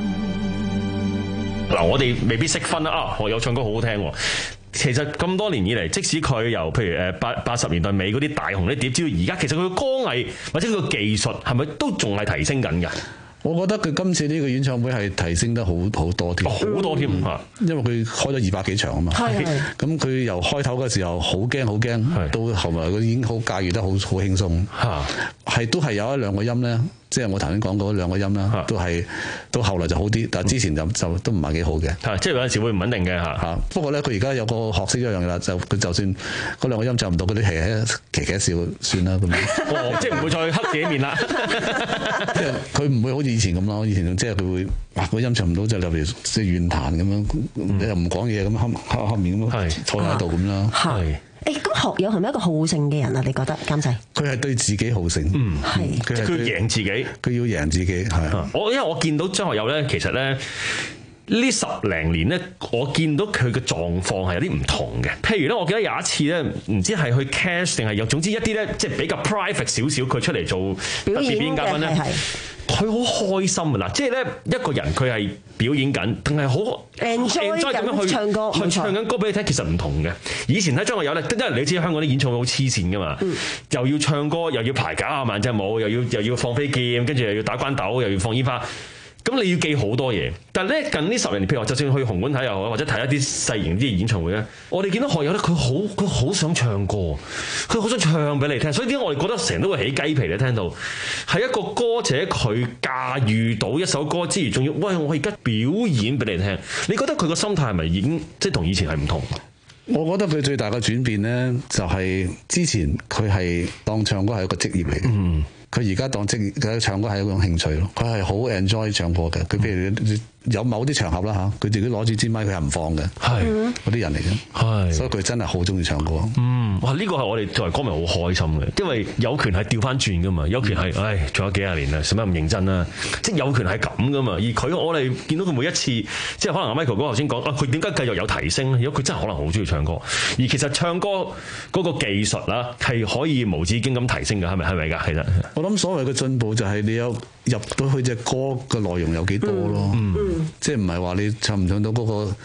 嗱，我哋未必識分啊！學友唱歌好好聽。其實咁多年以嚟，即使佢由譬如誒八八十年代尾嗰啲大紅啲碟，至到而家，其實佢嘅歌藝或者佢個技術係咪都仲係提升緊㗎？ 我覺得佢今次呢個演唱會係提升得好好多添， 好多添嚇， 因為佢開咗二百幾場啊嘛。咁佢由開頭嘅時候好驚好驚，到後來佢已經好駕馭得好好輕鬆。係都係有一兩個音咧，即係我頭先講嗰兩個音啦，都係到後來就好啲，但係之前就就都唔係幾好嘅。 係即係有陣時會唔穩定嘅嚇嚇。 不過咧，佢而家有個學識一樣嘅啦，就佢就算嗰兩個音就唔到，嗰啲係騎騎笑算啦咁樣。 哦，即係唔會再黑自己面啦。 即係佢唔會好似以前咁咯，以前即係佢會哇個音唱唔到就例如即係怨彈咁樣，你又唔講嘢咁黑黑黑面咁坐喺度咁啦。 係。誒，咁學友係咪一個好勝嘅人啊？你覺得監製？ 佢係對自己好勝，嗯， 係，佢係佢贏自己， 佢要贏自己，係。 我因為我見到張學友咧，其實咧呢十零年咧，我見到佢嘅狀況係有啲唔同嘅。譬如咧，我記得有一次咧，唔知係去 cash 定係有，總之一啲咧，即係比較 private 少少，佢出嚟做特別表演嘉賓咧。佢好開心啊！嗱，即係咧一個人佢係表演緊，定係好 enjoy 咁樣去唱歌，去唱緊歌俾你聽，其實唔同嘅。以前睇張學友咧，因為你知香港啲演唱會好黐線噶嘛，嗯、又要唱歌，又要排假啊萬隻舞，又要又要放飛劍，跟住又要打關鬥，又要放煙花。咁你要記好多嘢，但係咧近呢十年，譬如話，就算去紅館睇又好，或者睇一啲細型啲嘅演唱會咧，我哋見到學友咧，佢好佢好想唱歌，佢好想唱俾你聽，所以點解我哋覺得成日都會起雞皮咧？聽到係一個歌者佢駕馭到一首歌之餘，仲要喂我而家表演俾你聽，你覺得佢個心態係咪已經即係同以前係唔同？ 我覺得佢最大嘅轉變咧，就係之前佢係當唱歌係一個職業嚟嘅。嗯。佢而家當職業，佢唱歌係一種興趣咯。佢係好 enjoy 唱歌嘅。佢譬如有某啲場合啦嚇，佢自己攞住支咪，佢係唔放嘅。係嗰啲人嚟嘅。係，所以佢真係好中意唱歌。嗯，哇！呢、呢個係我哋作為歌迷好開心嘅，因為有權係調翻轉噶嘛，有權係，唉，仲有幾廿年啦，使乜咁認真啦？即係有權係咁噶嘛。而佢我哋見到佢每一次，即係可能阿 Michael 哥頭先講啊，佢點解繼續有提升咧？如果佢真係可能好中意唱歌，而其實唱歌嗰個技術啦，係可以無止境咁提升㗎，係咪係咪㗎？其實我諗所謂嘅進步就係你有入到去隻歌嘅內容有幾多咯。嗯嗯即係唔係話你唱唔唱到嗰個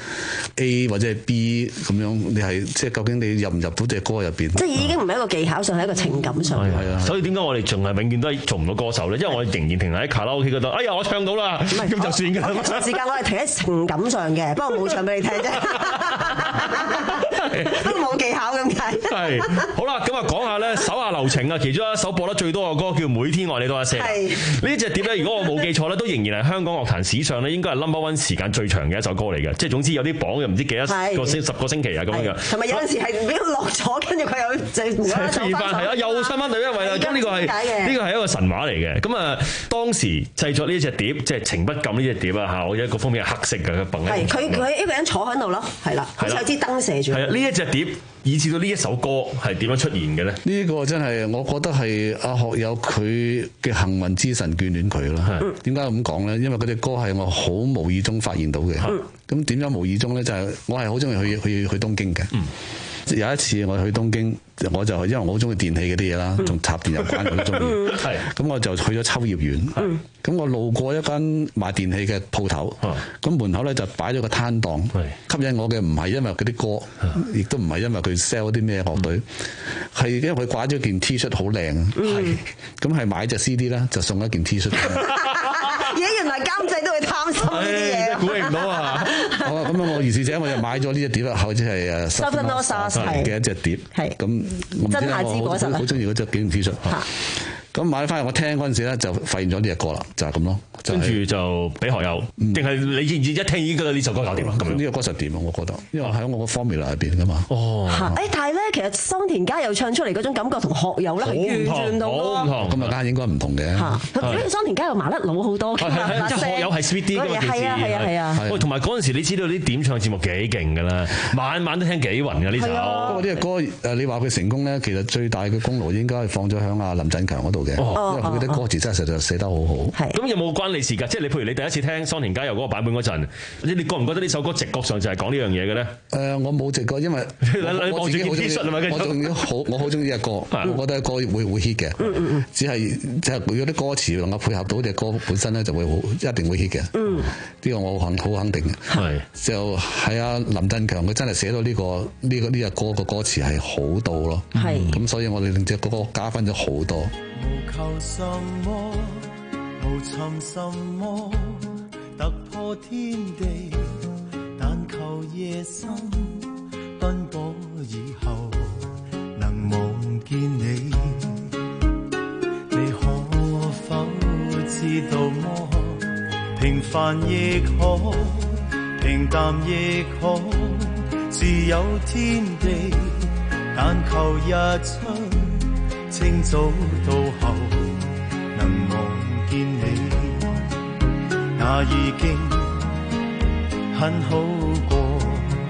A 或者係 B 咁樣，你係即係究竟你入唔入到隻歌入邊？即係已經唔係一個技巧上，係一個情感上。係啊，所以點解我哋仲係永遠都係做唔到歌手咧？因為我哋仍然停留喺卡拉 OK 嗰度。哎呀，我唱到啦，咁就算㗎啦。時間我係停喺情感上嘅，不過冇唱俾你聽啫，都冇技巧咁解。係好啦，咁啊講下咧，手下留情啊，其中一首播得最多嘅歌叫《每天愛你多一些》。係呢隻碟咧，如果我冇記錯咧，都仍然係香港樂壇史上咧，應該係 number one 時間最長嘅一首歌嚟嘅。即係總之有啲榜又唔知幾多個星十個星期啊咁樣嘅。同埋有陣時係俾佢落咗，跟住佢又就出現翻，係啊，又出翻第一位啦。咁呢個係呢個係一個神話嚟嘅。咁啊，當時製作呢隻碟，即係情不禁呢隻碟啊嚇，我有一個封面係黑色嘅，佢蹦喺。係佢佢一個人坐喺度咯，係啦，好似有支燈射住。係啊，呢一隻碟。以至到呢一首歌係點樣出現嘅咧？呢個真係我覺得係阿學友佢嘅幸運之神眷戀佢咯。點解咁講咧？因為嗰隻歌係我好無意中發現到嘅。咁點樣無意中咧？就係、是、我係好中意去去去東京嘅。嗯、有一次我去東京，我就因為我好中意電器嗰啲嘢啦，同插電有關我都中意。係咁我就去咗秋葉原。嗯咁我路過一間賣電器嘅鋪頭，咁門口咧就擺咗個攤檔，吸引我嘅唔係因為佢啲歌，亦都唔係因為佢 sell 啲咩樂隊，係因為佢掛咗件 T 恤好靚啊，咁係買隻 C D 啦，就送一件 T 恤。而家原來監製都會貪心呢啲嘢，估唔到啊！哦，咁啊，我如是者我就買咗呢隻碟啦，好似係誒 Seven No Stars 嘅一隻碟，係咁真夏之果實啊！好中意嗰隻件 T 恤。咁買翻嚟我聽嗰陣時咧，就發現咗呢隻歌啦，就係咁咯。跟住就俾學友，定係你知唔知一聽已經覺得呢首歌搞掂啦？咁呢個歌實掂啊，我覺得，因為喺我個 formula 入邊噶嘛。哦。誒，但係咧，其實桑田佳又唱出嚟嗰種感覺同學友咧係完全唔同咯。好唔同，咁啊，梗係應該唔同嘅。嚇。因為桑田佳又麻甩佬好多。係係，即係學友係 sweet 啲嘅嘛。係啊係啊係啊。喂，同埋嗰陣時你知道啲點唱節目幾勁㗎啦，晚晚都聽幾暈㗎呢首。不過呢隻歌誒，你話佢成功咧，其實最大嘅功勞應該係放咗喺阿林振強嗰度。 度嘅，因為佢啲歌詞真係實在寫得好好。 咁有冇關你事㗎？即係你譬如你第一次聽桑田佳祐嗰個版本嗰陣，你你覺唔覺得呢首歌直覺上就係講呢樣嘢嘅咧？ 誒，我冇直覺，因為我自己好中意，我仲要好我好中意嘅歌，我覺得歌會會 hit 嘅。只係即係如果啲歌詞能夠配合到隻歌本身咧，就會好一定會 hit 嘅。呢個我肯好肯定嘅。係就係啊，林振強佢真係寫到呢個呢個呢隻歌個歌詞係好到咯。係咁，所以我哋令隻歌加分咗好多。 無求什麼，無尋什麼，突破天地，但求夜深奔波以後能望見你。你可否知道麼？平凡亦可，平淡亦可，自有天地，但求日出清早到後能望見你，那已經很好過。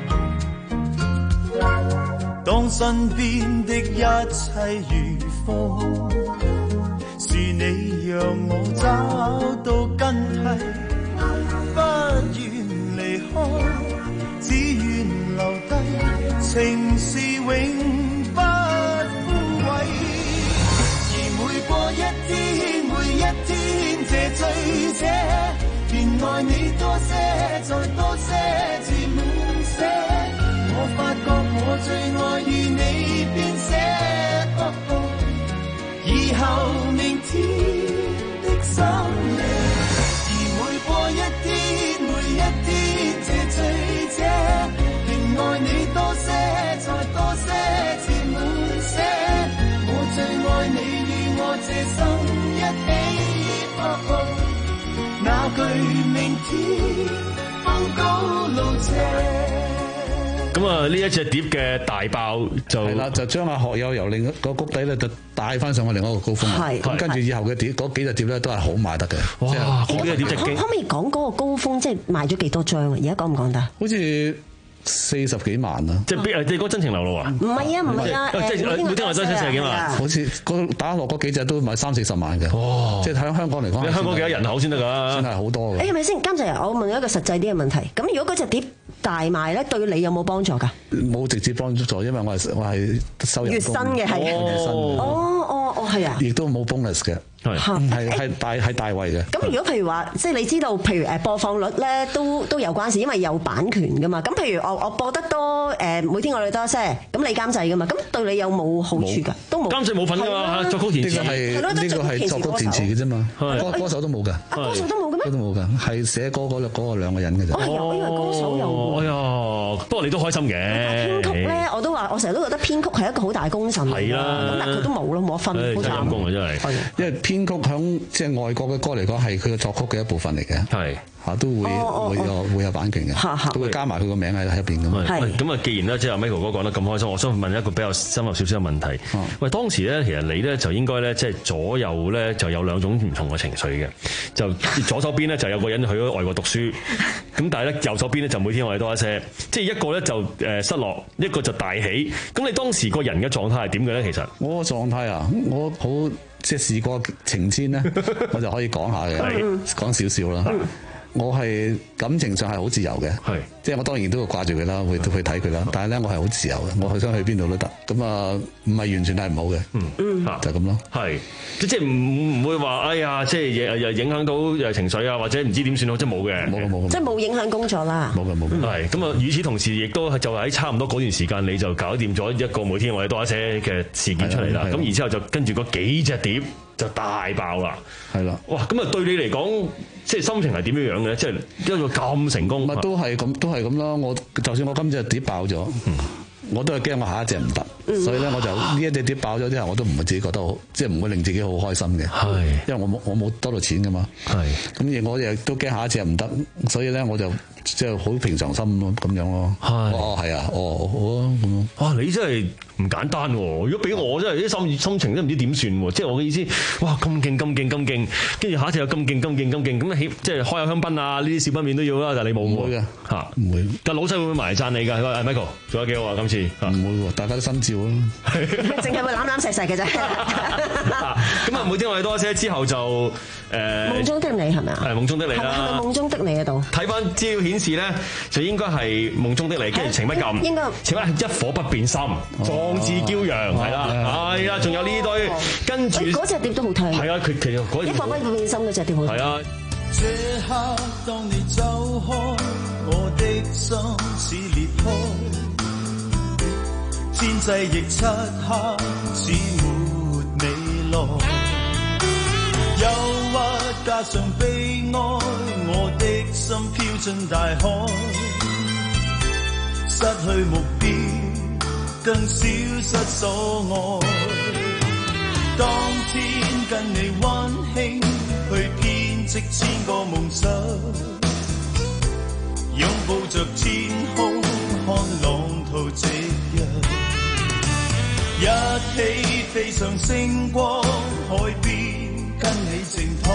當身邊的一切如風，是你讓我找到根蒂，不願離開，只願留低，情是永不枯萎。每過一天，每一天，這醉者，便愛你多些，再多些，至滿瀉。我發覺我最愛與你編寫，哦哦，以後明天的深夜。而每過一天，每一天，這醉者，便愛你多些，再多些，至滿瀉。我最愛你。這生一起，哦哦，那句明天風高路斜。 咁啊，呢一隻碟嘅大爆就係啦，就將阿學友由另一個谷底咧，就帶翻上去另一個高峰。係咁，跟住以後嘅碟嗰幾隻碟咧，都係好賣得嘅。哇！ 嗰幾隻碟直經。可唔可以講嗰個高峰，即係賣咗幾多張啊？而家講唔講得？ 好似四十幾萬啊！ 即係邊？即係嗰真情流露啊？ 唔係啊，唔係啊， 即係每天我真四十幾萬， 好似打落嗰幾隻都賣三四十萬嘅。哦！即係喺香港嚟講， 你香港幾多人口先得㗎？ 真係好多嘅。 誒係咪先？監製人，我問一個實際啲嘅問題。咁如果嗰隻碟大賣咧，對你有冇幫助㗎？ 冇直接幫助，因為我係我係收人工。月薪嘅係。哦哦哦，係啊！ 亦都冇 bonus 嘅。係係係大係大位嘅。咁如果譬如話，即係你知道，譬如誒播放率咧都都有關事，因為有版權噶嘛。咁譬如我我播得多誒，每天我哋多些，咁你監製噶嘛？咁對你有冇好處㗎？都冇。監製冇份㗎嘛，作曲填詞係呢個係作曲填詞嘅啫嘛。歌歌手都冇㗎。 歌手都冇嘅咩？ 都冇㗎，係寫歌嗰嗰個兩個人嘅啫。 哦，因為歌手有。 哎呀，不過你都開心嘅。 編曲咧，我都話，我成日都覺得編曲係一個好大功臣嚟㗎。係啦。咁但係佢都冇咯，冇得分。 真係陰功啊！真係。因為編曲響即係外國嘅歌嚟講，係佢嘅作曲嘅一部分嚟嘅。係。嚇都會、哦、會有、哦、會有版權嘅，都會加埋佢個名喺喺入邊咁啊。 咁啊，既然咧即係 Michael 哥講得咁開心，我想問一個比較深入少少嘅問題。哦、喂，當時咧其實你咧就應該咧即係左右咧就有兩種唔同嘅情緒嘅，就左手邊咧就有個人去咗外國讀書，咁但係咧右手邊咧就每天我哋多一些，即係一個咧就誒失落，一個就大喜。咁你當時個人嘅狀態係點嘅咧？其實我個狀態啊，我好即係事過情遷咧，我就可以講下嘅，講少少啦。我係感情上係好自由嘅，係即係我當然都會掛住佢啦，會去睇佢啦。但係咧，我係好自由嘅，我去想去邊度都得。咁啊，唔係完全係唔好嘅，嗯嗯，就咁咯。係即係唔唔會話，哎呀，即係又影響到誒情緒啊，或者唔知點算好，即係冇嘅， 冇冇， 即係冇影響工作啦。 冇嘅冇嘅。 係咁啊，與此同時，亦都就喺差唔多嗰段時間，你就搞掂咗一個每天我哋多一些嘅事件出嚟啦。咁然之後就跟住嗰幾隻碟就大爆啦，係啦。哇！咁啊，對你嚟講，即係心情係點樣樣嘅？即係一個咁成功， 咪都係咁，都係咁咯。我就算我今隻碟爆咗，嗯、我都係驚我下一隻唔得，嗯、所以咧我就呢一隻碟爆咗之後，我都唔會自己覺得好，即係唔會令自己好開心嘅。係，因為我冇我冇多到錢噶嘛。係，咁而我亦都驚下一隻唔得，所以咧我就即係好平常心咯，咁樣咯。係，哦係啊，哦好啊咁。 哇！你真係〜 唔簡單喎！如果俾我真係啲心心情都唔知點算喎，即係我嘅意思，哇咁勁咁勁咁勁，跟住下一次又咁勁咁勁咁勁，咁起即係開下香檳啊，呢啲小品面都要啦，但係你冇唔會嘅嚇， 唔會。 但老細會唔會埋讚你㗎？誒 Michael 做得幾好啊！今次唔會喎，大家都心照咯， 淨係會攬攬實實嘅啫。 咁啊，每天我哋多一些之後就誒夢中的你係咪啊？ 係夢中的你啦， 係咪夢中的你喺度？ 睇翻資料顯示咧，就應該係夢中的你，跟住情不禁， 應該情不一火不變心，壯志驕陽係啦，係啊，仲有呢堆跟住嗰隻碟都好聽， 係啊，佢其實嗰一火不變心嗰隻碟好聽。 係啊。 這刻當你走開，我的心似裂開，天際亦漆黑，似沒未來。憂鬱加上悲哀，我的心飄進大海，失去目標，更消失所愛。當天跟你溫馨去編織千個夢想，擁抱着天空，看浪濤夕陽，一起飛上星光海邊，跟你靜躺，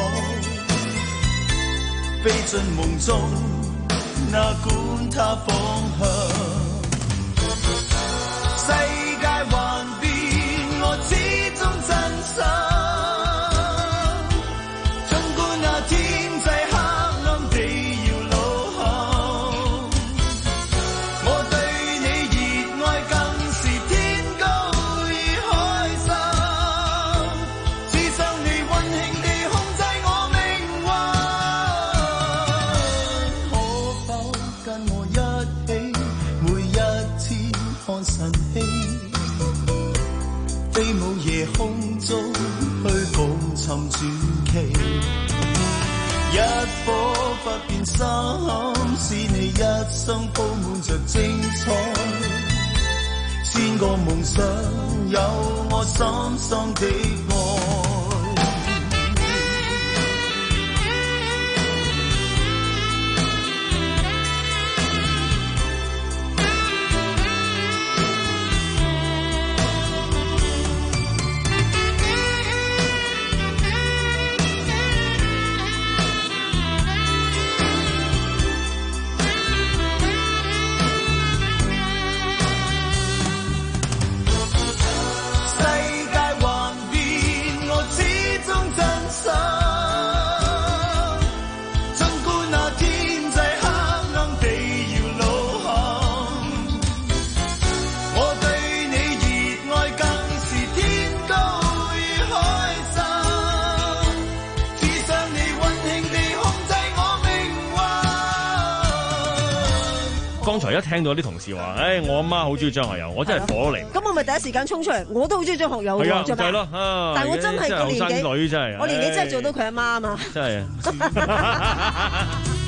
飛進夢中，哪管它方向。世界幻變，我始終真實。空中虛共尋傳奇，一顆不變心，使你一生鋪滿着精彩。千個夢想，有我深深的愛。 剛才一聽到啲同事話，誒、哎，我阿媽好中意張學友，我真係火嚟。 咁我咪第一時間衝出嚟，我都好中意張學友喎， 就係咯。 但係我真係個年紀， 女真係， 我年紀真係做到佢阿媽啊嘛。 真係啊！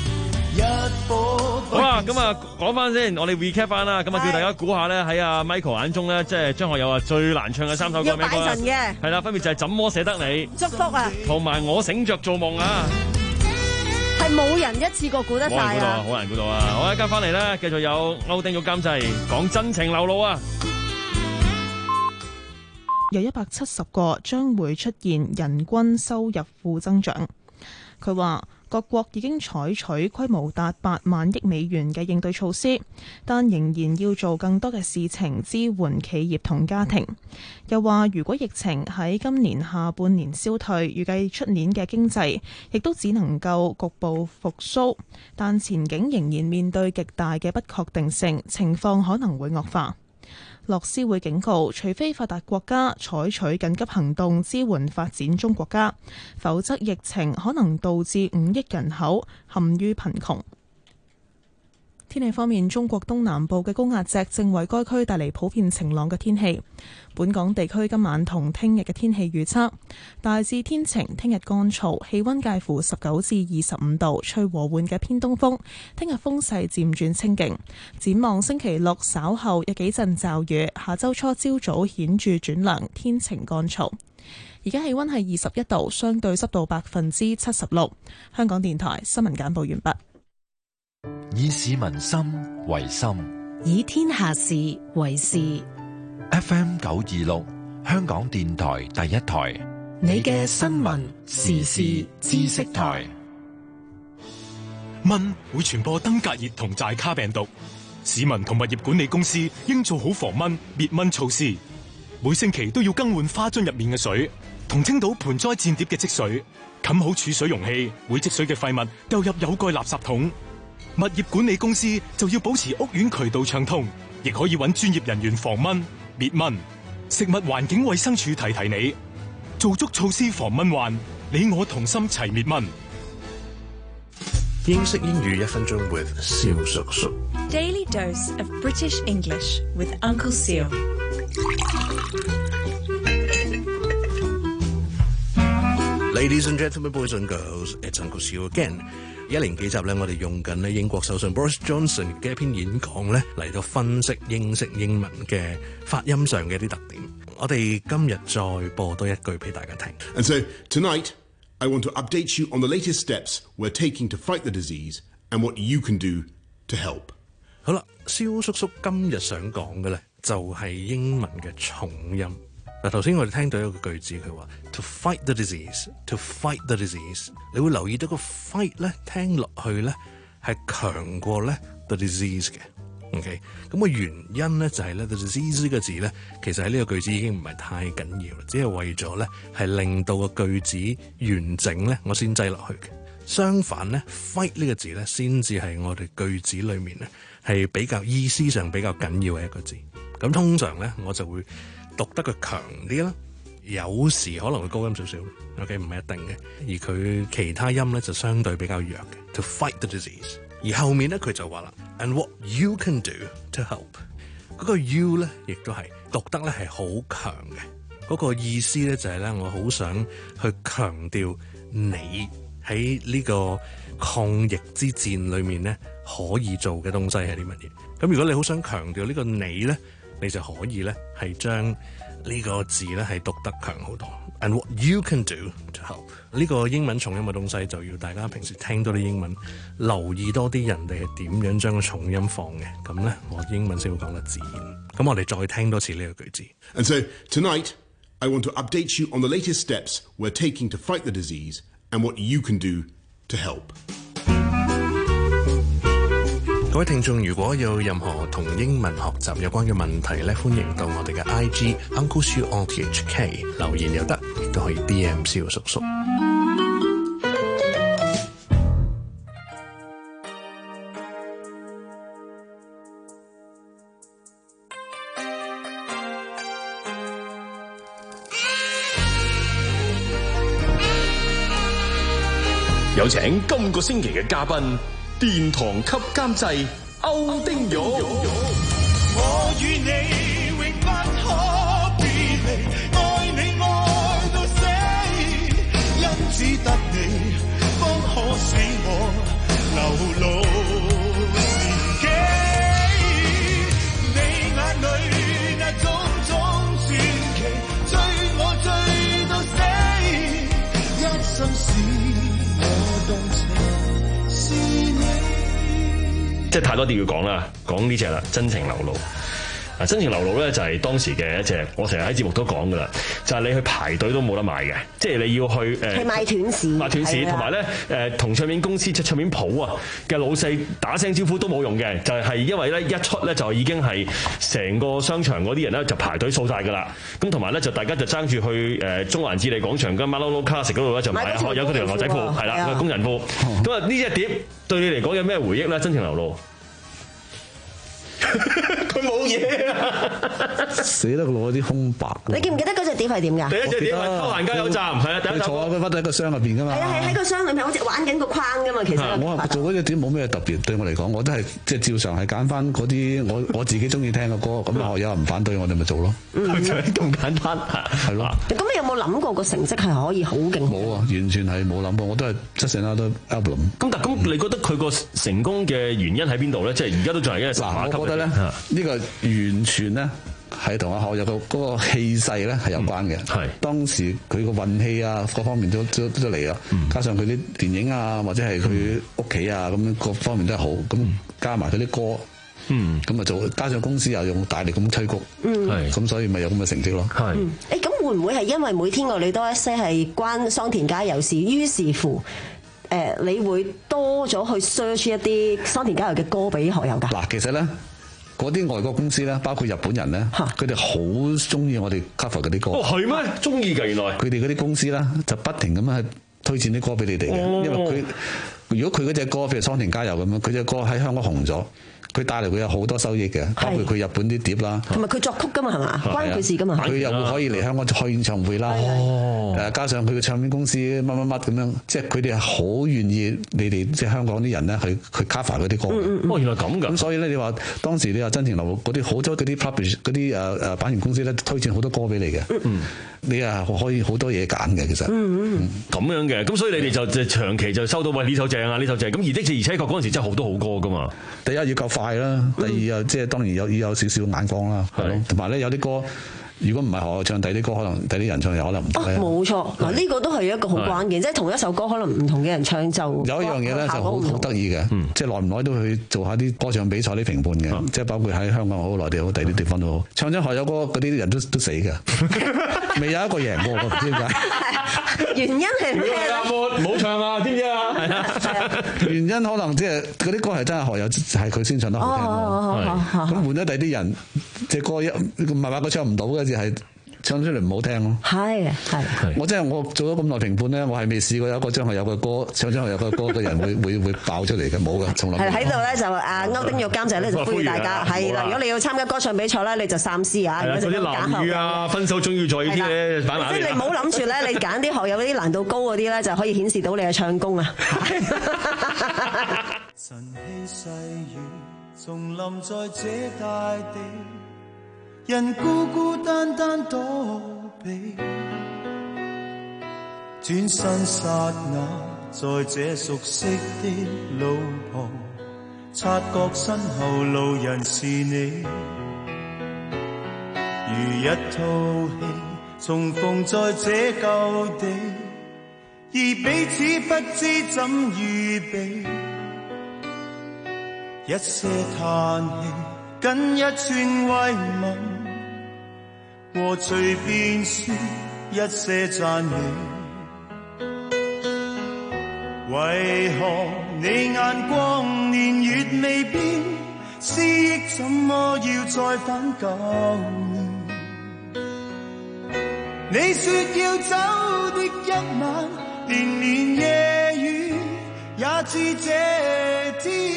好啦，咁啊，講翻先，我哋 recap 翻啦，咁啊，叫大家估下咧，喺阿 Michael 眼中咧，即係張學友啊最難唱嘅三首歌係咩歌？要拜神嘅。係啦，分別就係怎麼捨得你、 祝福啊， 同埋我醒着做夢啊。 係冇人一次過估得晒啊！ 好難估到啊！好，一間翻嚟咧，繼續有歐丁玉監製講真情流露啊！ 有一百七十個將會出現人均收入負增長。佢話各國已經採取規模達八萬億美元嘅應對措施，但仍然要做更多嘅事情支援企業同家庭。又話如果疫情喺今年下半年消退，預計出年嘅經濟亦都只能夠局部復甦，但前景仍然面對極大嘅不確定性，情況可能會惡化。樂施會警告，除非發達國家採取緊急行動支援發展中國家，否則疫情可能導致五億人口陷於貧窮。天氣方面，中國東南部嘅高壓脊正為該區帶嚟普遍晴朗嘅天氣。本港地區今晚同聽日嘅天氣預測大致天晴，聽日乾燥，氣溫介乎十九至二十五度，吹和緩嘅偏東風。聽日風勢漸轉清勁。展望星期六稍後有幾陣驟雨，下周初朝早顯著轉涼，天晴乾燥。而家氣溫係二十一度，相對濕度百分之七十六。香港電台新聞簡報完畢。 以市民心為心， 以天下事為事。 F M 九二六香港電台第一台， 你嘅新聞時事知識台。 蚊會傳播登革熱同寨卡病毒，市民同物業管理公司應做好防蚊滅蚊措施。每星期都要更換花樽入面嘅水，同清倒盆栽墊碟嘅積水，冚好儲水容器，會積水嘅廢物丟入有蓋垃圾桶。物業管理公司就要保持屋苑渠道暢通，亦可以揾專業人員防蚊滅蚊。食物環境衛生署提提你，做足措施防蚊患，你我同心齊滅蚊。 英式英語一分鐘 with 蕭叔叔。 Daily dose of British English with Uncle Seal。 Ladies and gentlemen, boys and girls, it's Uncle Seal again。一連幾集咧，我哋用緊咧英國首相 Boris Johnson 嘅一篇演講咧，嚟到分析英式英文嘅發音上嘅一啲特點。我哋今日再播多一句俾大家聽。 And so tonight, I want to update you on the latest steps we're taking to fight the disease and what you can do to help。 好啦，蕭叔叔今日想講嘅咧，就係英文嘅重音。嗱，頭先我哋聽到一個句子，佢話 to fight the disease，to fight the disease。你會留意到個 fight 咧，聽落去咧係強過咧 the disease 嘅。OK， 咁個原因咧就係咧 the disease 呢個字咧，其實喺呢個句子已經唔係太緊要啦，只係為咗咧係令到個句子完整咧，我先擠落去嘅。相反咧 fight 呢個字咧，先至係我哋句子裏面咧係比較意思上比較緊要嘅一個字。咁通常咧我就會讀得佢強啲啦，有時可能會高音少少 ，OK 唔係一定嘅。而佢其他音咧就相對比較弱嘅 ，to fight the disease。而後面咧佢就話啦 ，and what you can do to help。嗰個 you 咧亦都係讀得咧係好強嘅，嗰個意思咧就係咧我好想去強調你喺呢個抗疫之戰裏面咧可以做嘅東西係啲乜嘢。咁如果你好想強調呢個你咧，你就可以咧係將呢個字咧係讀得強好多。And what you can do to help。呢個英文重音嘅東西就要大家平時聽多啲英文，留意多啲人哋係點樣將個重音放嘅，咁咧我英文先會講得自然。咁我哋再聽多次呢個句子。 And so tonight, I want to update you on the latest steps we're taking to fight the disease and what you can do to help。 各位聽眾，如果有任何同英文學習有關嘅問題咧，歡迎到我哋嘅 I G Uncle Siu on T H K 留言又得，亦都可以 D M 蕭叔叔。 有請今個星期嘅嘉賓。殿堂級監製歐丁玉， 我與你永不可別離，愛你愛到死，因只得你方可使我流露自己。你眼裏那種種傳奇，追我追到死，一生使我動情。 即係太多啲要講啦，講呢隻啦，真情流露。啊，真情流露咧就係當時嘅一隻，我成日喺節目都講噶啦，就係、是、你去排隊都冇得買嘅，即係你要去誒。係、呃、 賣斷市， 賣斷市，同埋咧誒同唱片公司出唱片鋪啊嘅老細打聲招呼都冇用嘅，就係、是、因為咧一出咧就已經係成個商場嗰啲人咧就排隊掃晒㗎啦。咁同埋咧就大家就爭住去誒中環置地廣場跟 Marlboro Classic 嗰度咧就買有嗰條牛仔褲，係啦工人褲。咁啊呢隻碟對你嚟講有咩回憶咧？真情流露。佢冇嘢啊！ 死得攞啲空白。 你記唔記得嗰隻碟係點㗎？ 第一隻碟係偷閒加油站，係啊，第一集坐佢屈喺個箱入邊㗎嘛。係啊係喺個箱裏面，好似玩緊個框㗎嘛。其實我做嗰隻碟冇咩特別，對我嚟講，我都係即係照常係揀翻嗰啲我我自己中意聽嘅歌。咁學友唔反對，我哋咪做咯。 嗯，就係咁簡單， 係咯。 咁你有冇諗過個成績係可以好勁？ 冇啊，完全係冇諗過，我都係出成啦都 album。 咁但係咁，你覺得佢個成功嘅原因喺邊度咧？即係而家都仲係一個神話級。 我覺得咧呢個完全咧係同阿學友個嗰個氣勢咧係有關嘅。係、嗯、當時佢個運氣啊，各方面都都都嚟啦。加上佢啲電影啊，或者係佢屋企啊，咁各方面都係好。咁加埋佢啲歌， 嗯，咁啊做，加上公司又用大力咁推谷， 嗯， 係，咁所以咪有咁嘅成績咯。 係， 誒咁會唔會係因為每天愛你多一些係關桑田佳祐事，於是乎誒你會多咗去 search 一啲桑田佳祐嘅歌俾學友㗎？ 嗱，其實咧。嗰啲外國公司咧，包括日本人咧，佢哋好中意我哋 cover 嗰啲歌。 哦，係咩？中意㗎原來。佢哋嗰啲公司咧，就不停咁樣去推薦啲歌俾你哋嘅， 哦、 因為佢如果佢嗰隻歌，譬如桑田佳祐咁樣，佢隻歌喺香港紅咗。佢帶嚟佢有好多收益嘅，包括佢日本啲碟啦， 同埋佢作曲噶嘛係嘛，關佢事噶嘛。 佢又會可以嚟香港開演唱會啦，誒加上佢嘅唱片公司乜乜乜咁樣，即係佢哋係好願意你哋即係香港啲人咧去去 cover 嗰啲歌。 嗯嗯、哦，原來咁㗎。 咁所以咧，你話當時你話真田流嗰啲好多嗰啲 publish 嗰啲誒誒版權公司咧推薦好多歌俾你嘅。嗯，你啊可以好多嘢揀嘅其實。 嗯嗯。咁樣嘅，咁所以你哋就就長期就收到喂呢首正啊呢首正，咁而的而且確嗰陣時真係好多好歌噶嘛。 第一要夠快啦，第二又即係當然有要有少少眼光啦，係咯，同埋咧有啲歌。如果唔係學我唱，第啲歌可能第啲人唱又可能唔得咧。 冇錯，嗱呢個都係一個好關鍵，即係同一首歌可能唔同嘅人唱就有一樣嘢咧就好好得意嘅，即係耐唔耐都去做下啲歌唱比賽啲評判嘅，即係包括喺香港好、內地好、第啲地方都好。唱咗學友歌嗰啲人都都死嘅，未有一個贏過，我唔知點解。 原因係咩咧？ 唔好唱啊！知唔知啊？係啊， 原因可能即係嗰啲歌係真係學友係佢先唱得好聽，咁換咗第啲人，隻歌一唔係話佢唱唔到嘅。係唱出嚟唔好聽咯， 係係。 我真係我做咗咁耐評判咧，我係未試過有一個張學友嘅歌唱張學友嘅歌嘅人會會會爆出嚟嘅，冇嘅，從來冇。 係喺度咧就阿歐丁玉監製咧就呼籲大家係啦，如果你要參加歌唱比賽咧，你就三思啊！ 嗰啲難語啊，分手終於在呢啲咧擺埋。 即係你唔好諗住咧，你揀啲學友嗰啲難度高嗰啲咧，就可以顯示到你嘅唱功啊！ 晨曦細雨重臨在這大地。人孤孤單單躲避，轉身剎那，在這熟悉的路旁，察覺身後路人是你，如一套戲，重逢在這舊地，而彼此不知怎預備，一些嘆氣，僅一串慰問。和隨便說一些讚美，為何你眼光年月未變，思憶怎麼要再返舊年？你說要走的一晚，連連夜雨也知這天，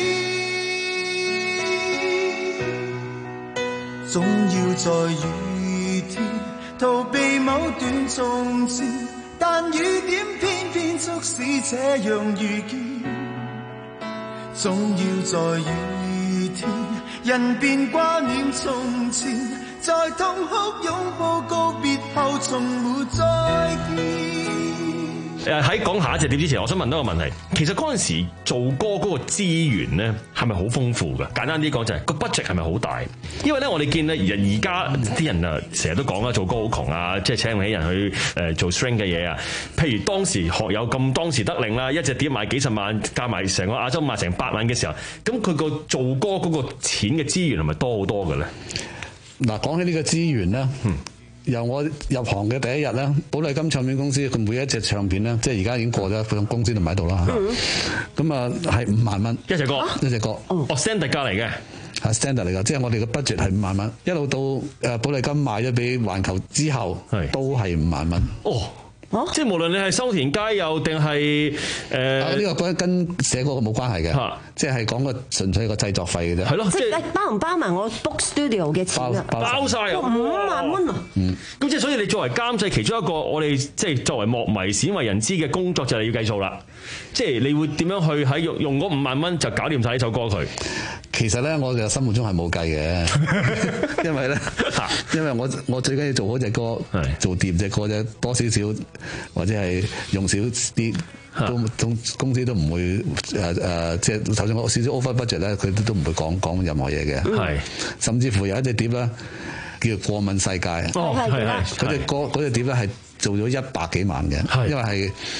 總要在雨天逃避某段從前，但雨點偏偏促使這樣遇見，總要在雨天人便掛念從前，在痛哭擁抱告別後從沒再見。 誒喺講下一隻碟之前，我想問多個問題。其實嗰陣時做歌嗰個資源咧，係咪好豐富㗎？簡單啲講就係個 budget 係咪好大？因為咧，我哋見咧而而家啲人啊，成日都講啦，做歌好窮啊，即係請唔起人去誒做 string 嘅嘢啊。譬如當時學友咁當時得令啦，一隻碟賣幾十萬，加埋成個亞洲賣成百萬嘅時候，咁佢個做歌嗰個錢嘅資源係咪多好多嘅咧？ 嗱，講起呢個資源咧。嗯由我入行嘅第一日咧，寶麗金唱片公司佢每一隻唱片咧，即係而家已經過咗，佢公司都唔喺度啦。咁啊係五萬蚊一隻歌， 一隻歌。 哦 standard 價嚟嘅， 係 standard 嚟㗎，即係我哋嘅 budget 係五萬蚊，一路到誒寶麗金賣咗俾環球之後，都係五萬蚊。 哦。啊、即係無論你係桑田佳祐定係誒， 呢個跟寫歌冇關係嘅，啊、即係講個純粹個製作費嘅啫。 係咯，即係包唔包埋我 book studio 嘅錢啊？ 包晒啊！ 五萬蚊啊！ 嗯， 咁即係所以你作為監製，其中一個我哋即係作為樂迷鮮為人知嘅工作就係要計數啦。即係你會點樣去喺用用嗰五萬蚊就搞掂晒呢首歌佢？ 其實咧，我嘅心目中係冇計嘅，因為咧，因為我我最緊要做嗰隻歌，做掂隻歌啫，多少少或者係用少啲，都公公司都唔會誒誒，即係就算我少少 over budget 咧，佢都都唔會講講任何嘢嘅。係，甚至乎有一隻碟咧，叫做《過問世界》。哦，係係，嗰隻歌嗰隻碟咧係做咗一百幾萬嘅，因為係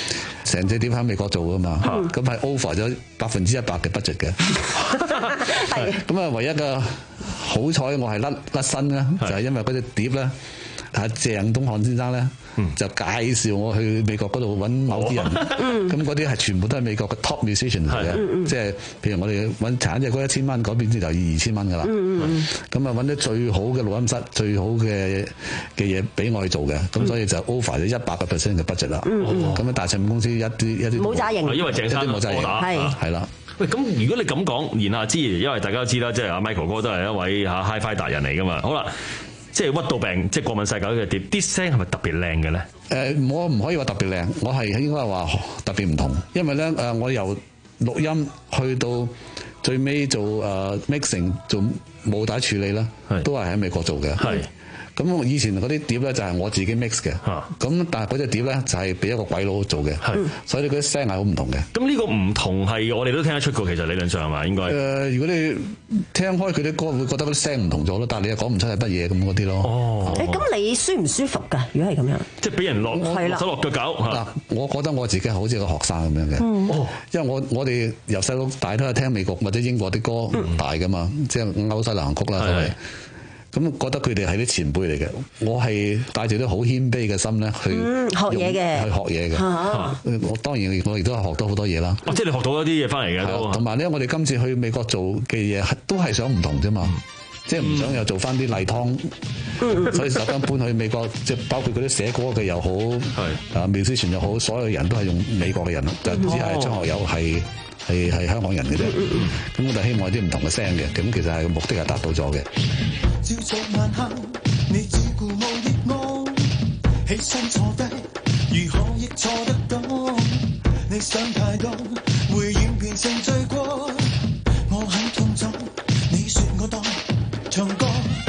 成隻碟喺美國做噶嘛，咁係 over 咗百分之一百嘅 budget 嘅。係咁啊，唯一嘅好彩我係甩甩身啦，就係因為嗰隻碟咧，阿鄭東漢先生咧就介紹我去美國嗰度揾某啲人，咁嗰啲係全部都係美國嘅 top musician 嚟嘅，即係譬如我哋揾查一隻歌一千蚊，嗰邊先就二千蚊噶啦。咁啊揾啲最好嘅錄音室、最好嘅嘅嘢俾我去做嘅，咁所以就 over 咗一百個 percent 嘅 budget 啦。咁啊大唱片公司一啲一啲冇詐型， 因為鄭生冇詐型， 係係啦。 喂，咁如果你咁講，言下之意，因為大家都知啦，即係阿 Michael 哥都係一位嚇 Hi-Fi 達人嚟噶嘛。好啦，即係屈到病，即係過問世界嘅碟，啲聲係咪特別靚嘅咧？ 誒，我唔可以話特別靚，我係應該話特別唔同，因為咧誒，我由錄音去到最尾做誒 mixing 做母帶處理啦，都係喺美國做嘅。係。咁我以前嗰啲碟咧就係我自己 mix 嘅，咁但係嗰隻碟咧就係俾一個鬼佬做嘅，所以你嗰啲聲係好唔同嘅。 咁呢個唔同係我哋都聽得出嘅，其實理論上係嘛應該。誒、 呃，如果你聽開佢啲歌，會覺得嗰啲聲唔同咗咯，但係你又講唔出係乜嘢咁嗰啲咯。哦，誒，咁你舒唔舒服㗎？如果係咁樣， 即係俾人落落手落腳搞嗱， 我覺得我自己好似個學生咁樣嘅，嗯、因為我我哋由細到大都係聽美國或者英國啲歌大㗎嘛，嗯、即係歐西流行曲啦，所謂。咁覺得佢哋係啲前輩嚟嘅，我係帶住啲好謙卑嘅心咧去、嗯、學嘢嘅，去學嘢嘅。啊、我當然我亦都係學到好多嘢啦。 哦，即係你學到一啲嘢翻嚟嘅。 同埋咧，我哋今次去美國做嘅嘢都係想唔同啫嘛，嗯、即係唔想又做翻啲例湯，嗯、所以特登搬去美國，即係包括嗰啲寫歌嘅又好，啊 musician 又好，所有人都係用美國嘅人，就只係張學友係。係係香港人嘅啫，咁我就希望有啲唔同嘅聲嘅，咁其實係個目的係達到咗嘅。朝早晚黑，你照顧無益我，起身坐低，如何亦坐得到？你想太多，會演變成罪過。我很痛楚，你說我當唱歌。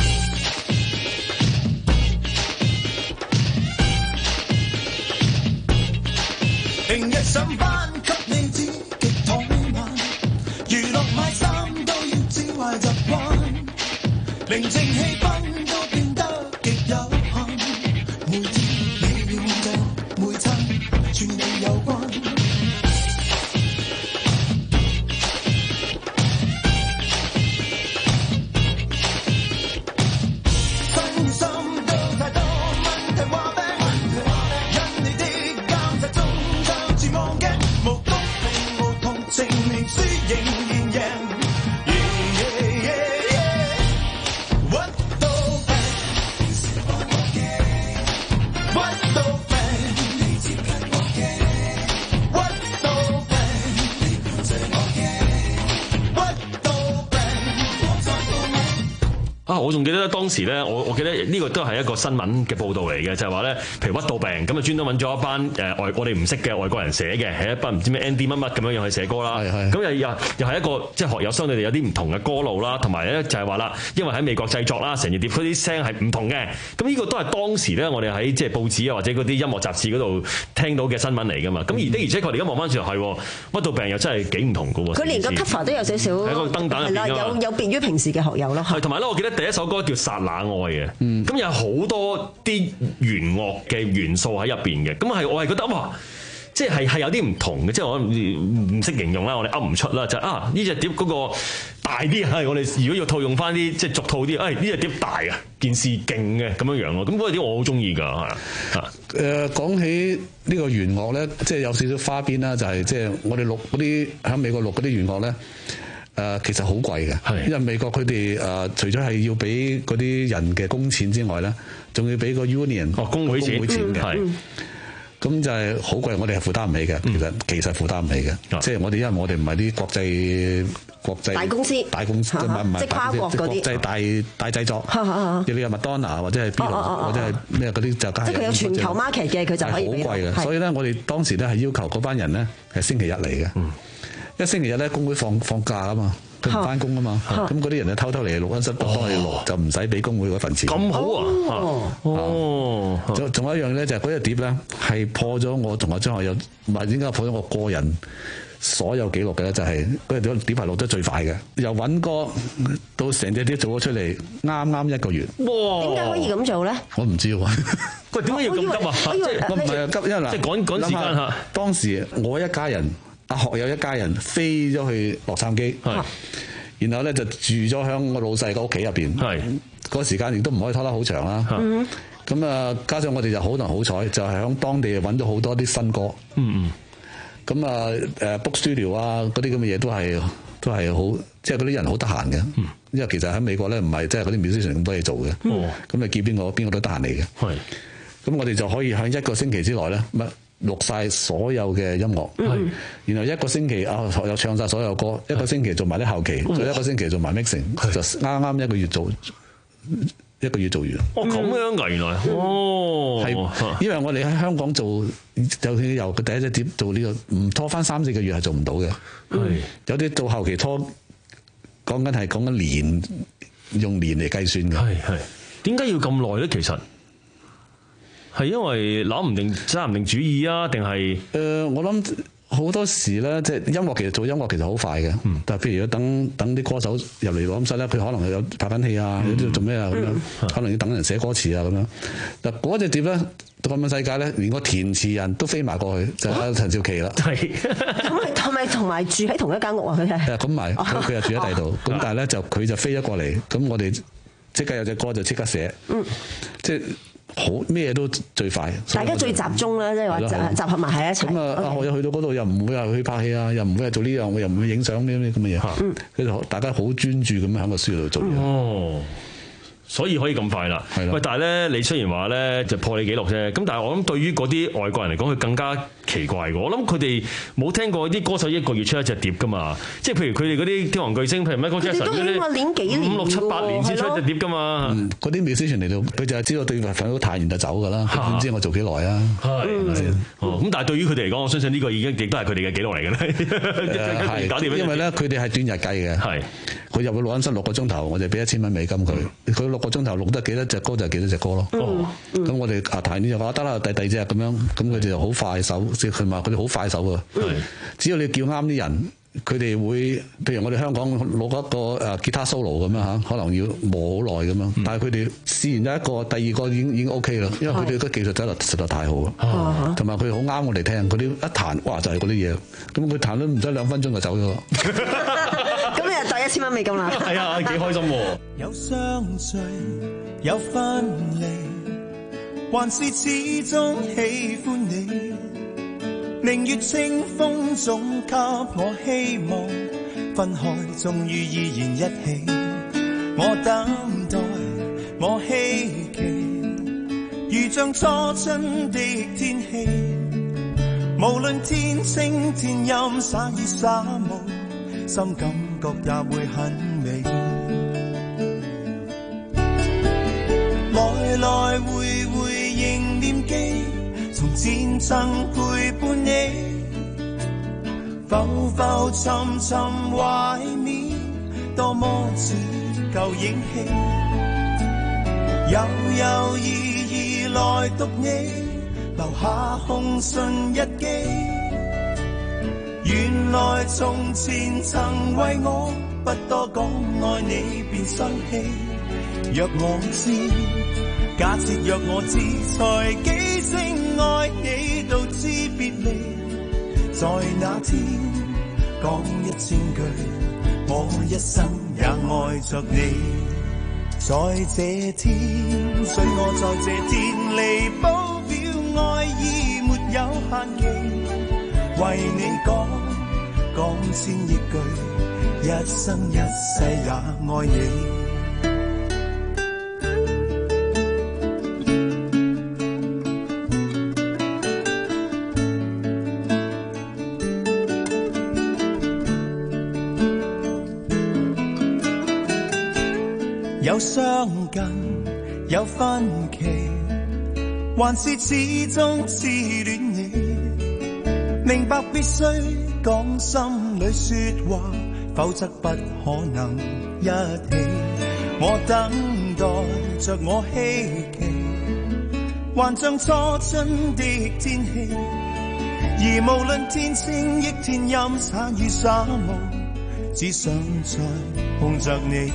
平日上班給你知。壞習慣，寧靜氣氛都變得極有限。每天你要就每餐，全你有關。分心都太多問題話病，因你的監察中將自忘嘅，無公平無同情，明輸仍然贏。 啊！我仲記得當時咧，我我記得呢個都係一個新聞嘅報導嚟嘅，就係話咧，譬如屈到病咁啊，專登揾咗一班誒外我哋唔識嘅外國人寫嘅，係一班唔知咩 Andy 乜乜咁樣樣去寫歌啦。咁又又又係一個即係學友相對地有啲唔同嘅歌路啦，同埋咧就係話啦，因為喺美國製作啦，成隻碟嗰啲聲係唔同嘅。咁呢個都係當時咧，我哋喺即係報紙啊或者嗰啲音樂雜誌嗰度聽到嘅新聞嚟噶嘛。咁而的而且確，而家望翻轉頭係屈到病又真係幾唔同嘅喎。 佢連個 cover 都有少少喺個燈膽入邊有有別於平時嘅學友咯。 係同埋咧，我記得第一首歌叫剎那愛嘅，咁、嗯、有好多啲弦樂嘅元素喺入邊嘅，咁係我係覺得哇，即係係有啲唔同嘅，即係我唔唔識形容啦，我哋噏唔出啦，就係、啊呢隻碟嗰個大啲，係我哋如果要套用翻啲即係俗套啲，誒呢隻碟大啊，件事勁嘅咁樣樣咯，咁嗰隻碟我好中意㗎，係啊， 誒講起呢個弦樂咧，即係有少少花邊啦，就係即係我哋錄嗰啲喺美國錄嗰啲弦樂咧。誒其實好貴嘅，因為美國佢哋誒除咗係要俾嗰啲人嘅工錢之外咧，仲要俾個 union 哦工會錢嘅，係咁就係好貴，我哋係負擔唔起嘅。其實其實負擔唔起嘅，即係我哋因為我哋唔係啲國際國際大公司大公司，唔係唔係即係跨國嗰啲國際大大製作，你有麥當娜或者係 Beatles 或者係咩嗰啲就梗係即係佢有全球 market 嘅，佢就可以好貴嘅。所以咧，我哋當時咧係要求嗰班人咧係星期日嚟嘅。一星期日咧，工會放放假啊嘛，佢唔翻工啊嘛，咁嗰啲人就偷偷嚟錄音室幫佢錄，哦、就唔使俾工會嗰份錢。 咁好啊！哦， 仲仲有一樣咧，就係嗰隻碟咧係破咗我同阿張學友，唔係點解破咗我個人所有記錄嘅咧，就係嗰隻碟係錄得最快嘅，由揾歌到成隻碟做咗出嚟，啱啱一個月。 哇！點解可以咁做咧？ 我唔知喎。 喂，點解要咁急啊？即係我唔係啊急，因為嗱， 即係趕趕時間嚇。 當時我一家人，阿學友一家人飛咗去洛杉磯，然後咧就住咗喺我老細個屋企入邊。係嗰個時間亦都唔可以拖得好長啦。嗯。咁啊，加上我哋就好能好彩，就係喺當地揾到好多啲新歌。嗯嗯。咁啊，誒 book studio 啊，嗰啲咁嘅嘢都係都係好，即係嗰啲人好得閒嘅。嗯。因為其實喺美國咧，唔係即係嗰啲 musician 咁多嘢做嘅。哦。咁你見邊個邊個都得閒嚟嘅。係。咁我哋就可以喺一個星期之內咧，乜錄晒所有嘅音樂。係。然後一個星期啊，又唱晒所有歌，一個星期做埋啲後期，再一個星期做埋 mixing，就啱啱一個月做。一個月做完。 哦，咁樣㗎，原來。哦， 係，因為我哋喺香港做，就算由佢第一隻碟做呢個，唔拖翻三四個月係做唔到嘅。係。有啲到後期拖，講緊係講緊年，用年嚟計算嘅。 係係。點解要咁耐咧？其實係因為諗唔定揸唔定主意啊，定係？ 誒，我諗。好多時咧，即係音樂其實做音樂其實好快嘅，嗯、但係譬如等等啲歌手入嚟錄音室咧，佢可能有拍緊戲啊，有啲做咩啊咁樣，嗯、可能要等人寫歌詞啊咁樣。嗱嗰隻碟咧，咁嘅世界咧，連個填詞人都飛埋過去，就係陳少琪啦。係， 係咪同埋住喺同一間屋啊？佢係。咁埋佢佢又住喺第二度，咁但係咧就佢就飛咗過嚟，咁我哋即刻有隻歌就即刻寫，嗯、即係。好咩都最快， 大家最集中啦，即係話集集合埋喺一齊。 咁啊，阿學友去到嗰度又唔會話去拍戲啊，又唔會係做呢樣，我又唔會影相呢啲咁嘅嘢。嗯，佢就大家好專注咁樣喺個書度做嘢。哦。 所以可以咁快啦，喂！但係咧，你雖然話咧就破你紀錄啫，咁但係我諗對於嗰啲外國人嚟講，佢更加奇怪嘅。我諗佢哋冇聽過啲歌手一個月出一隻碟噶嘛，即係譬如佢哋嗰啲天王巨星，譬如 Michael Jackson 嗰啲，五六七八年先出一隻碟噶嘛。 嗰啲 musician 嚟到，佢就係知道對份份都彈完就走㗎啦，點知我做幾耐啊？係， 咁但係對於佢哋嚟講，我相信呢個已經亦都係佢哋嘅紀錄嚟嘅咧。 係，搞掂，因為咧佢哋係斷日計嘅。係，佢入去錄音室六個鐘頭，我哋俾一千蚊美金佢，佢六個鐘頭錄得幾多隻歌就係幾多隻歌咯。哦，咁我哋啊彈呢隻話得啦，第第二隻咁樣，咁佢哋就好快手，即係佢話佢哋好快手啊。係，只要你叫啱啲人，佢哋會，譬如我哋香港攞一個誒吉他 solo 咁樣嚇，可能要磨好耐咁樣，但係佢哋試完一個，第二個已經已經 OK 啦，因為佢哋嘅技術真係實在太好啊，同埋佢好啱我哋聽，佢哋一彈哇就係嗰啲嘢，咁佢彈都唔使兩分鐘就走咗。 咁你就帶一千蚊美金啦。 係啊，幾開心喎！ 有相聚，有分離，還是始終喜歡你。明月清風總給我希望，分開終於依然一起。我等待，我希冀，如像初春的天氣。無論天清天陰，灑雨灑霧，心感覺也會很美。來來回回仍念記，從前曾陪伴你，浮浮沉沉懷緬，多麼似舊影戲。悠悠依依來讀你，留下紅唇日記。原來從前曾為我不多講愛你便生氣。若我知，假設若我知，才幾聲愛你到知別離。在那天講一千句，我一生也愛着你。在這天，隨我在這天離譜表愛意沒有限期。為你講講千億句，一生一世也愛你。有相近，有分歧，還是始終痴戀你。明白必須講心裏說話，否則不可能一起。我等待着我希冀，還像初春的天氣。 而無論天晴亦天陰，散與沙漠，只想再碰着你。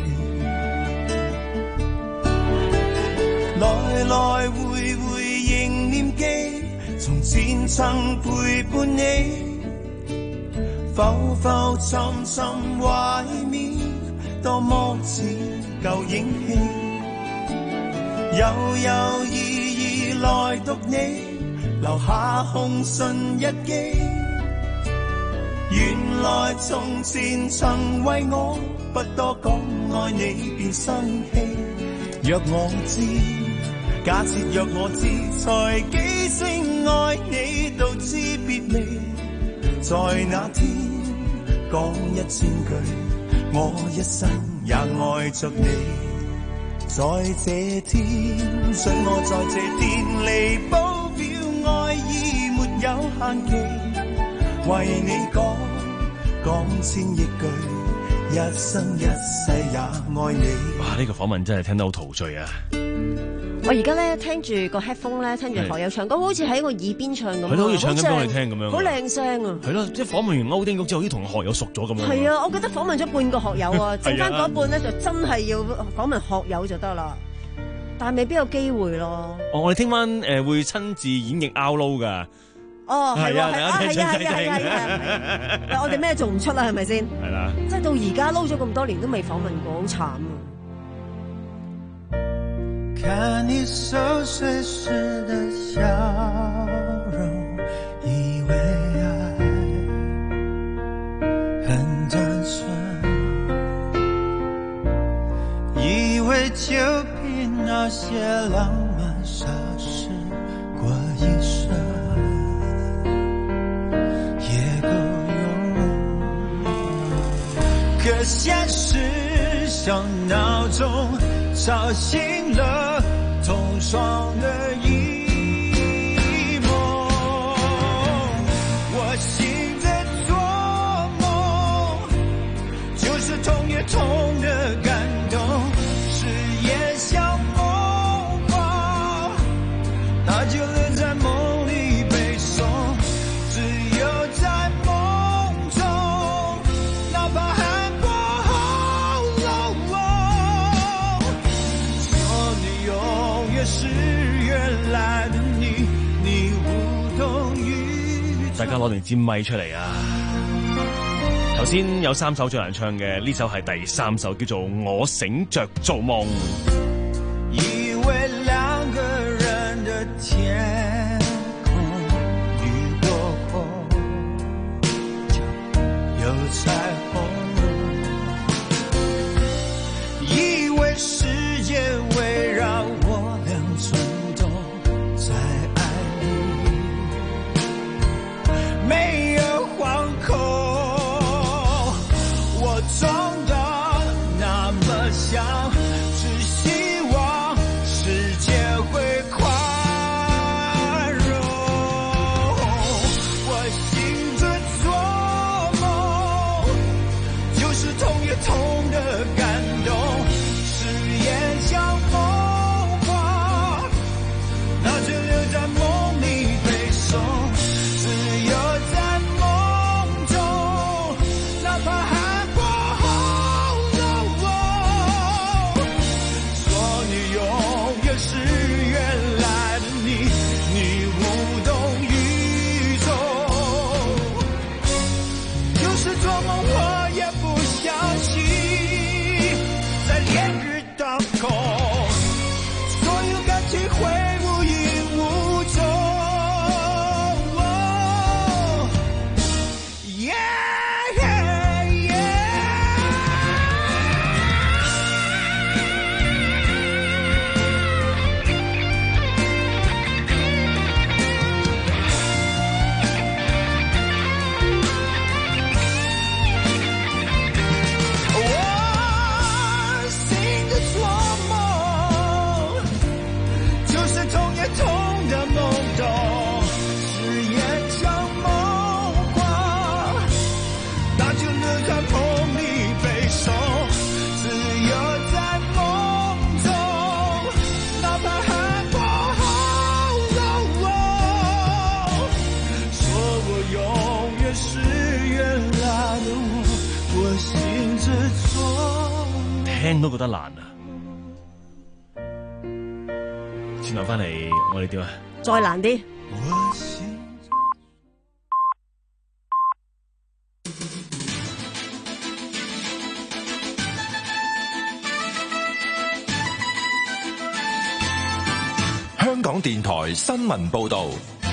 來來回回仍念記，從前曾陪伴你，浮浮沉沉懷緬，多麼似舊影戲，悠悠依依來讀你，留下紅唇日記。原來從前曾為我不多講愛你便生氣，若我知，假設若我知，才幾聲愛你到知別離，在那天講一千句，我一生也愛着你。在這天，想我在這天彌補表愛意沒有限期，為你講講千億句，一生一世也愛你。 哇！呢、這個訪問真係聽得好陶醉啊！ 我而家咧聽住個 headphone 咧，聽住學友唱歌，好似喺個耳邊唱咁。佢都好似唱緊俾我哋聽咁樣。好靚聲啊！係咯，即係訪問完歐丁玉之後，好似同學友熟咗咁樣。係啊，我覺得訪問咗半個學友啊，剩翻嗰半咧就真係要訪問學友就得啦。但係未必有機會咯。哦，我哋聽晚誒會親自演繹 Outlaw 噶。哦，係啊，係啊，係啊，係啊，係啊！我哋咩做唔出啦，係咪先？係啦。即係到而家撈咗咁多年都未訪問過，好慘啊！ 看你熟睡時的笑容，以為愛很單純，以為就憑那些浪漫消失過一生，也夠用。可現實像鬧鐘吵醒了同窗的一夢，我醒着做夢，就是痛也痛的感動，誓言像夢話，那就留在夢裏背誦，只有在夢中，哪怕喊過好冷說你永遠是原來的你，你無動於衷。大家攞定支咪出嚟啊！頭先有三首最難唱嘅，呢首係第三首，叫做《我醒着做夢》。以為兩個人的天空雨過後就有彩虹，以為世界圍繞我倆轉動，在愛裡沒有惶恐，我裝得那麼像，只希聽都覺得難啊！轉頭翻嚟，我哋點啊？ 再難啲。 香港電台新聞報道。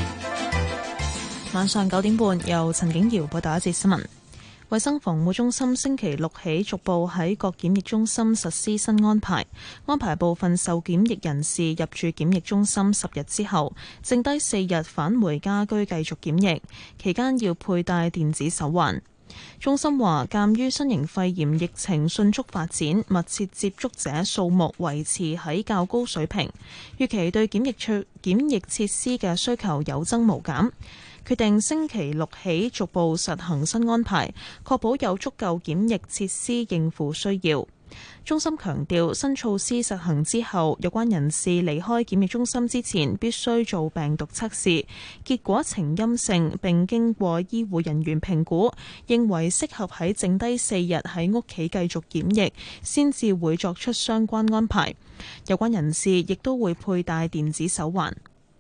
晚上九點半，由陳景瑤報道一節新聞。衛生防護中心星期六起逐步喺各檢疫中心實施新安排，安排部分受檢疫人士入住檢疫中心十日之後，剩低四日返回家居繼續檢疫，期間要佩戴電子手環。中心話，鑑於新型肺炎疫情迅速發展，密切接觸者數目維持喺較高水平，預期對檢疫設檢疫設施嘅需求有增無減。決定星期六起逐步實行新安排，確保有足夠檢疫設施應付需要。中心強調，新措施實行之後，有關人士離開檢疫中心之前必須做病毒測試，結果呈陰性並經過醫護人員評估，認為適合喺剩低四日喺屋企繼續檢疫，先至會作出相關安排。有關人士亦都會佩戴電子手環。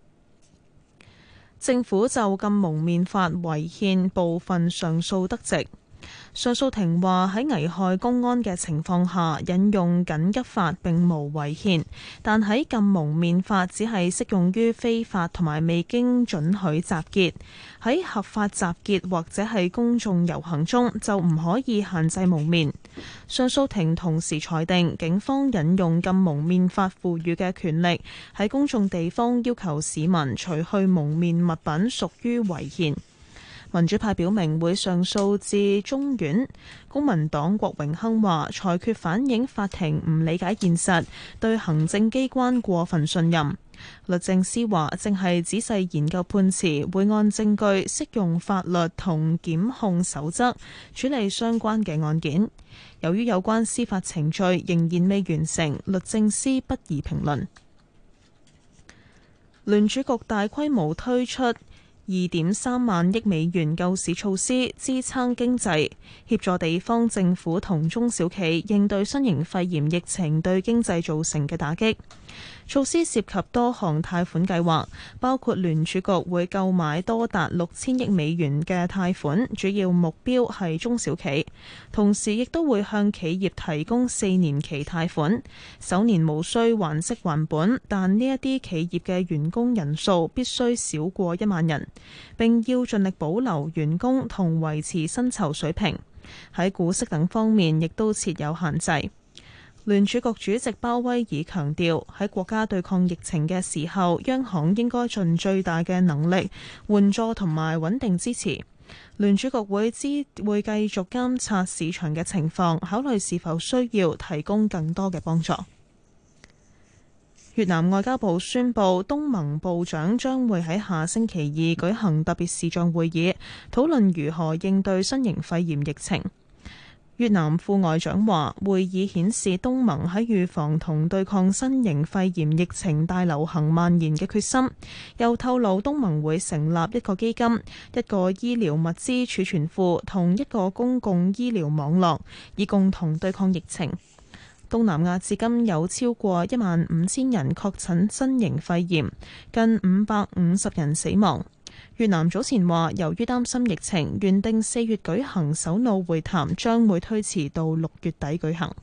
政府就禁蒙面法違憲部分上訴得直。上訴庭話，喺危害公安嘅情況下引用緊急法並無違憲，但喺禁蒙面法只係適用於非法同埋未經准許集結，喺合法集結或者係公眾遊行中就唔可以限制蒙面。上訴庭同時裁定，警方引用禁蒙面法賦予嘅權力，喺公眾地方要求市民除去蒙面物品屬於違憲。民主派表明會上訴至中院。公民黨郭榮鏗話，裁決反映法庭唔理解現實，對行政機關過分信任。律政司話正係仔細研究判詞，會按證據、適用法律同檢控守則處理相關嘅案件。由於有關司法程序仍然未完成，律政司不宜評論。聯儲局大規模推出二點三萬億美元救市措施，支撐經濟，協助地方政府同中小企應對新型肺炎疫情對經濟造成嘅打擊。措施涉及多項貸款計劃，包括聯儲局會購買多達六千億美元嘅貸款，主要目標係中小企，同時亦都會向企業提供四年期貸款，首年無需還息還本，但呢一啲企業嘅員工人數必須少過一萬人，並要盡力保留員工同維持薪酬水平。喺股息等方面亦都設有限制。聯儲局主席鮑威爾強調，喺國家對抗疫情嘅時候，央行應該盡最大嘅能力援助同埋穩定支持。聯儲局會支會繼續監察市場嘅情況，考慮是否需要提供更多嘅幫助。越南外交部宣布，東盟部長將會喺下星期二舉行特別視像會議，討論如何應對新型肺炎疫情。越南副外長話，會議顯示東盟喺預防同對抗新型肺炎疫情大流行蔓延嘅決心。又透露東盟會成立一個基金、一個醫療物資儲存庫同一個公共醫療網絡，以共同對抗疫情。東南亞至今有超過一萬五千人確診新型肺炎，近五百五十人死亡。越南早前話，由於擔心疫情，原定四月舉行首腦會談將會推遲到六月底舉行。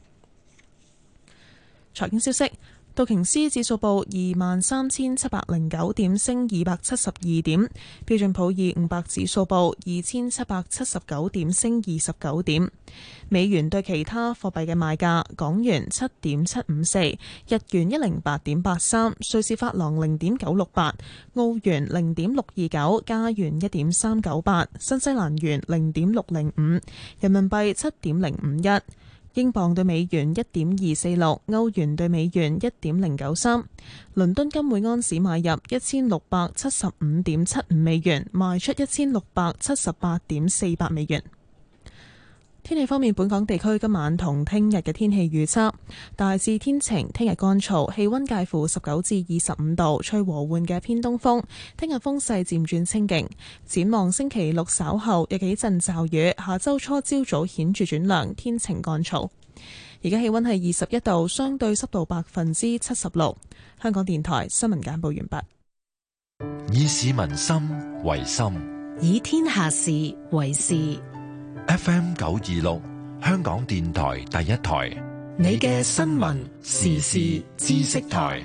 財經消息，道瓊斯指數報二萬三千七百零九點，升二百七十二點；標準普爾五百指數報二千七百七十九點，升二十九點。美元對其他貨幣嘅賣價：港元七點七五四，日元一零八點八三，瑞士法郎零點九六八，澳元零點六二九，加元一點三九八，新西蘭元零點六零五，人民幣七點零五一。英鎊對美元一點二四六，歐元對美元一點零九三，倫敦金每安士買入一千六百七十五點七五美元，賣出一千六百七十八點四八美元。天氣方面，本港地區今晚同聽日嘅天氣預測大致天晴，聽日乾燥，氣溫介乎十九至二十五度，吹和緩嘅偏東風。聽日風勢漸轉清勁。展望星期六稍後有幾陣驟雨，下周初朝早顯著轉涼，天晴乾燥。 而家氣溫係二十一度，相對濕度百分之七十六。香港電台新聞簡報完畢。 以市民心為心， 以天下事為事。 F M 九二六，香港電台第一台， 你嘅新聞時事知識台。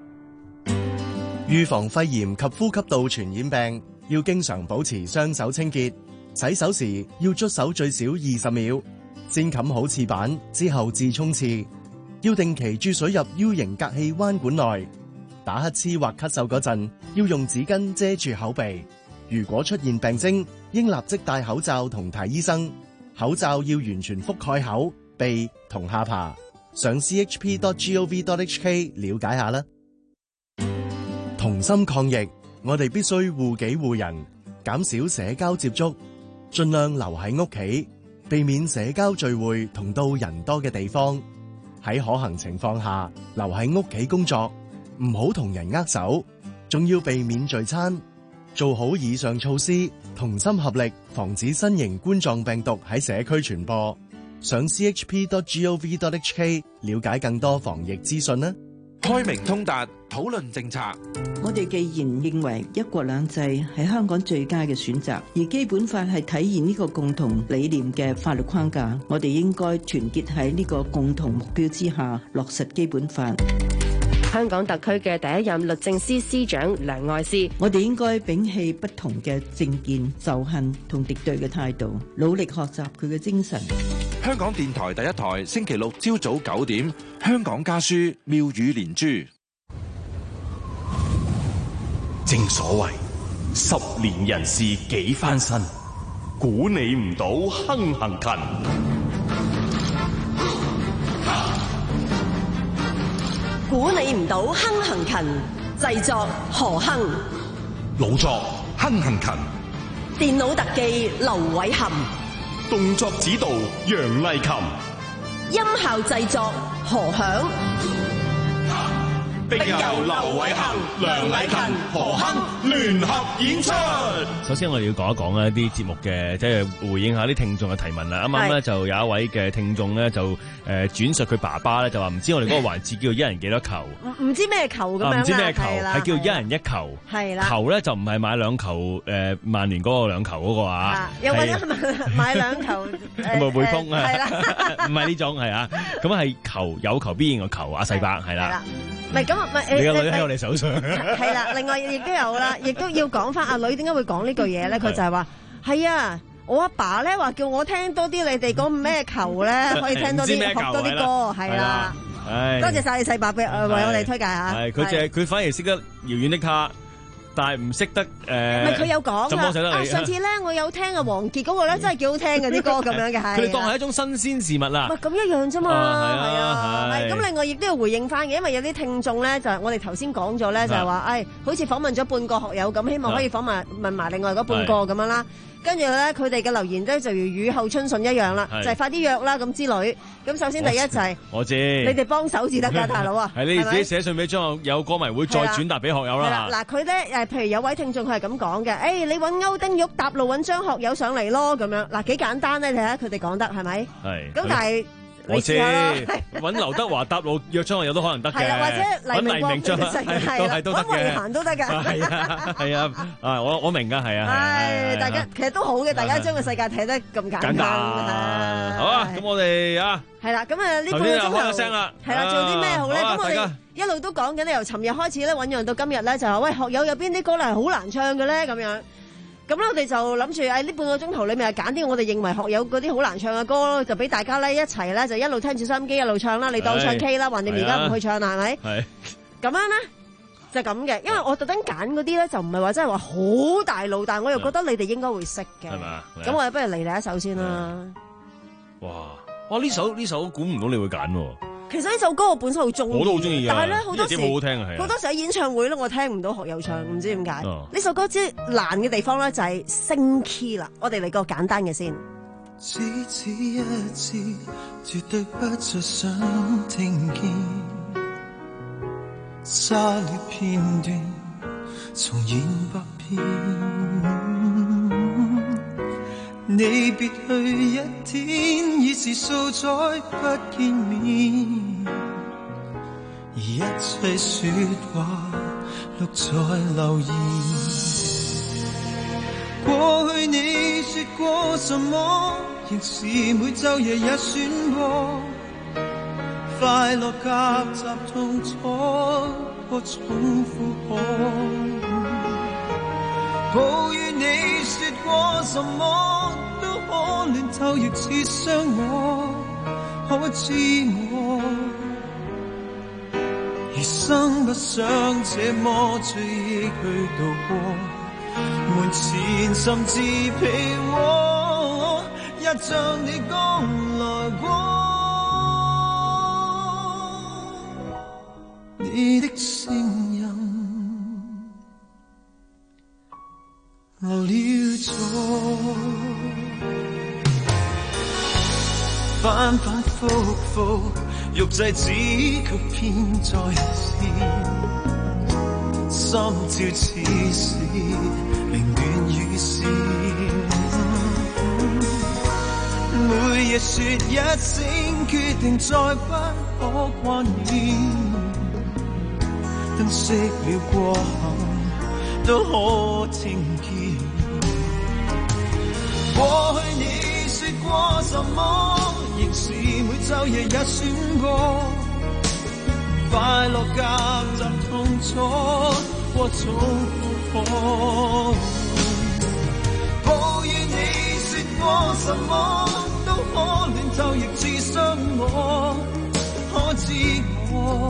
預防肺炎及呼吸道傳染病，要經常保持雙手清潔。洗手時要捽手最少二十秒，先冚好廁板之後至沖廁。要定期注水入 U 型隔氣彎管內。打乞嗤或咳嗽嗰陣，要用紙巾遮住口鼻。如果出現病徵，應立即戴口罩同睇醫生。口罩要完全覆蓋口、鼻同下巴。上 c h p dot gov dot h k 了解下啦。同心抗疫，我哋必須護己護人，減少社交接觸，盡量留喺屋企，避免社交聚會同到人多嘅地方。喺可行情況下，留喺屋企工作，唔好同人握手，仲要避免聚餐。做好以上措施，同心合力，防止新型冠狀病毒喺社區傳播。上 c h p dot gov dot h k 了解更多防疫資訊啦。 開明通達，討論政策。 我哋既然認為一國兩制係香港最佳嘅選擇，而基本法係體現呢個共同理念嘅法律框架，我哋應該團結喺呢個共同目標之下，落實基本法。 香港特區嘅第一任律政司司長梁愛詩， 我哋應該摒棄不同嘅政見、仇恨同敵對嘅態度，努力學習佢嘅精神。 香港電台第一台，星期六朝早九點，香港家書妙語連珠。 正所謂十年人事幾番新，估你唔到亨行勤。 估你唔到亨行勤，製作何亨， 老作亨行勤， 電腦特技劉偉涵， 動作指導楊麗琴， 音效製作何響， 並由劉偉涵、梁禮勤、何亨聯合演出。 首先我哋要講一講一啲節目嘅，即係回應下啲聽眾嘅提問啦。啱啱咧就有一位嘅聽眾咧就誒轉述佢爸爸咧就話唔知我哋嗰個環節叫做一人幾多球， 唔唔知咩球咁樣啦， 唔知咩球係叫一人一球， 係啦， 球咧就唔係買兩球誒曼聯嗰個兩球嗰個啊， 又或者買買兩球咪匯豐啊，係啦，唔係呢種係啊，咁係球有求必應個球啊，細伯係啦。 唔係咁啊，唔係你個女喺我哋手上。 係啦，另外亦都有啦，亦都要講翻阿女點解會講呢句嘢咧？佢就係話係啊，我阿爸咧話叫我聽多啲你哋講咩球咧，可以聽多啲學多啲歌，係啦。多謝晒你細伯俾為我哋推介嚇。係佢淨係佢反而識得遙遠的他。但係唔識得誒，唔係佢有講啊！上次咧，我有聽阿王傑嗰個咧，真係幾好聽嘅啲歌咁樣嘅係。 佢哋當係一種新鮮事物啦。 唔係咁一樣啫嘛，係啊，係咁另外亦都要回應翻嘅，因為有啲聽眾咧就係我哋頭先講咗咧，就係話誒，好似訪問咗半個學友咁，希望可以訪問問埋另外嗰半個咁樣啦。跟住咧，佢哋嘅留言咧就如雨後春筍一樣啦，就係快啲約啦咁之類。咁首先第一就係我知， 你哋幫手至得㗎，大佬啊！ 係你自己寫信俾張學友歌迷會再轉達俾學友啦。 嗱，佢咧誒，譬如有位聽眾佢係咁講嘅，誒，你揾歐丁玉搭路揾張學友上嚟咯，咁樣嗱幾簡單咧？你睇下佢哋講得係咪？係。咁但係。 我知揾劉德華搭路約張學友都可能得嘅， 或者黎明張係都得嘅，揾行都得㗎。 係啊係啊，啊我我明㗎，係啊。 係大家其實都好嘅，大家將個世界睇得咁簡單。 好啊，咁我哋啊， 係啦，咁啊呢半個鐘頭係啦，做啲咩好咧？咁我哋一路都講緊咧，由尋日開始咧醖釀到今日咧，就話喂學友有邊啲歌咧係好難唱嘅咧咁樣。咁咧，我哋就諗住喺呢半個鐘頭裏面係揀啲我哋認為學友嗰啲好難唱嘅歌咯，就俾大家咧一齊咧就一路聽住收音機一路唱啦。你當唱 K 啦，橫掂而家唔去唱啦，係咪？係。咁樣咧就咁嘅，因為我特登揀嗰啲咧就唔係話真係話好大路，但係我又覺得你哋應該會識嘅。係嘛？咁我哋不如嚟第一首先啦。 哇！哇！呢首呢首估唔到你會揀喎。 其實呢首歌我本身好中意， 我都好中意， 但係咧好多時好好聽啊， 好多時喺演唱會咧，我聽唔到學友唱，唔知點解。呢首歌之難嘅地方咧就係升 key 啦。我哋嚟個簡單嘅先。 只此一次，絕對不再想聽見，沙礫片段重演百遍。 你別去一天，已是數載不見面，而一切說話錄在留言。過去你說過什麼，仍是每晝夜也選過，快樂夾雜痛楚多重負荷。抱怨你說過什麼都可暖透，亦似傷我，可知我餘生不想這麼追憶去度過，門前甚至被窩，一像你剛來過，你的聲音留了座，反反复复，欲制止卻偏再試，心照似是凌亂與事，每日說一聲決定再不可掛念，燈熄了過後都可聽見。過去你說過什麼，仍是每晝夜也選過，快樂夾雜痛楚過重負荷。抱怨你說過什麼都可暖透，亦似傷我，可知我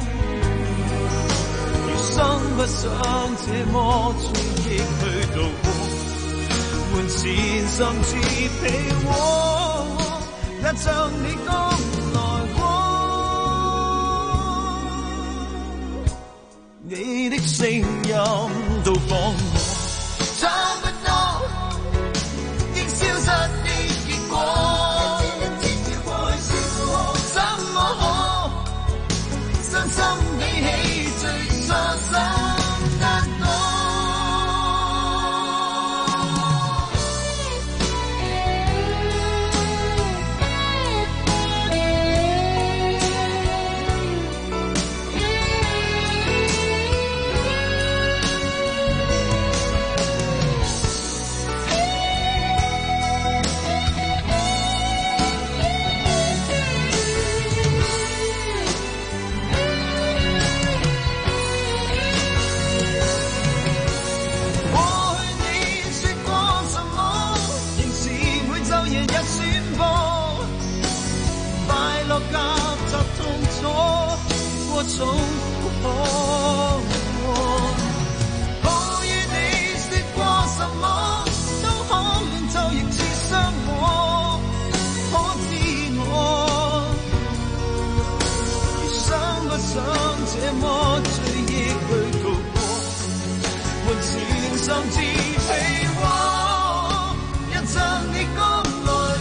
生不想這麼追憶去度過，門前甚至被窩，一像你剛來過，你的聲音到訪我，差不多已消失的結果。傷心比起最傷心得多。重複抱怨你說過什麼都可暖透，亦似傷我，可知我餘生不想這麼追憶去度過，門前甚至被窩，一像你剛來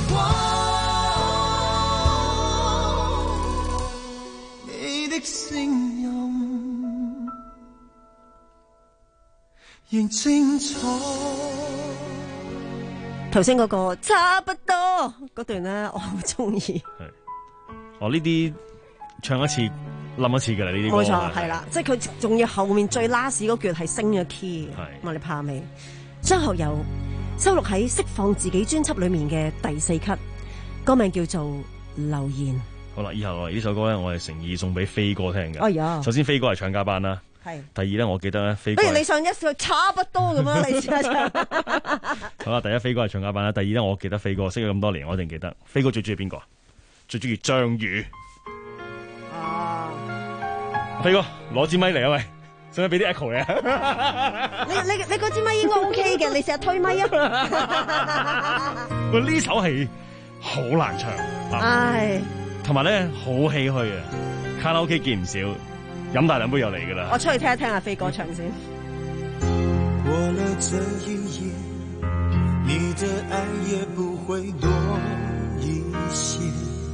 過，你的聲音仍清楚。 頭先嗰個差不多嗰段咧，我好中意。係， 哦呢啲唱一次冧一次㗎啦，呢啲歌。 冇錯，係啦，即係佢仲要後面最 last 嗰句係升咗 key。係，咁你怕未？張學友收錄喺《釋放自己》專輯裏面嘅第四輯，歌名叫做《留言》。 好啦，以後嚟呢首歌咧，我係誠意送俾飛哥聽嘅。 哎呀， 首先飛哥係唱家班啦。係。第二咧，我記得咧，飛哥。不如你上一首差不多咁啊，你試下唱。 好啦，第一飛哥係唱家班啦。第二咧，我記得飛哥識咗咁多年，我一定記得。飛哥最中意邊個？最中意張宇。啊！飛哥攞支咪嚟啊喂！使唔使俾啲 echo 嘅？ 你你你嗰支咪應該 OK 嘅，你成日推咪啊！ 喂，呢首係好難唱。 唉。 同埋咧，好唏噓啊！卡拉 OK 見唔少，飲大兩杯又嚟噶啦。 我出去聽一聽阿飛哥唱先。 過了這一夜，你的愛也不會多一些，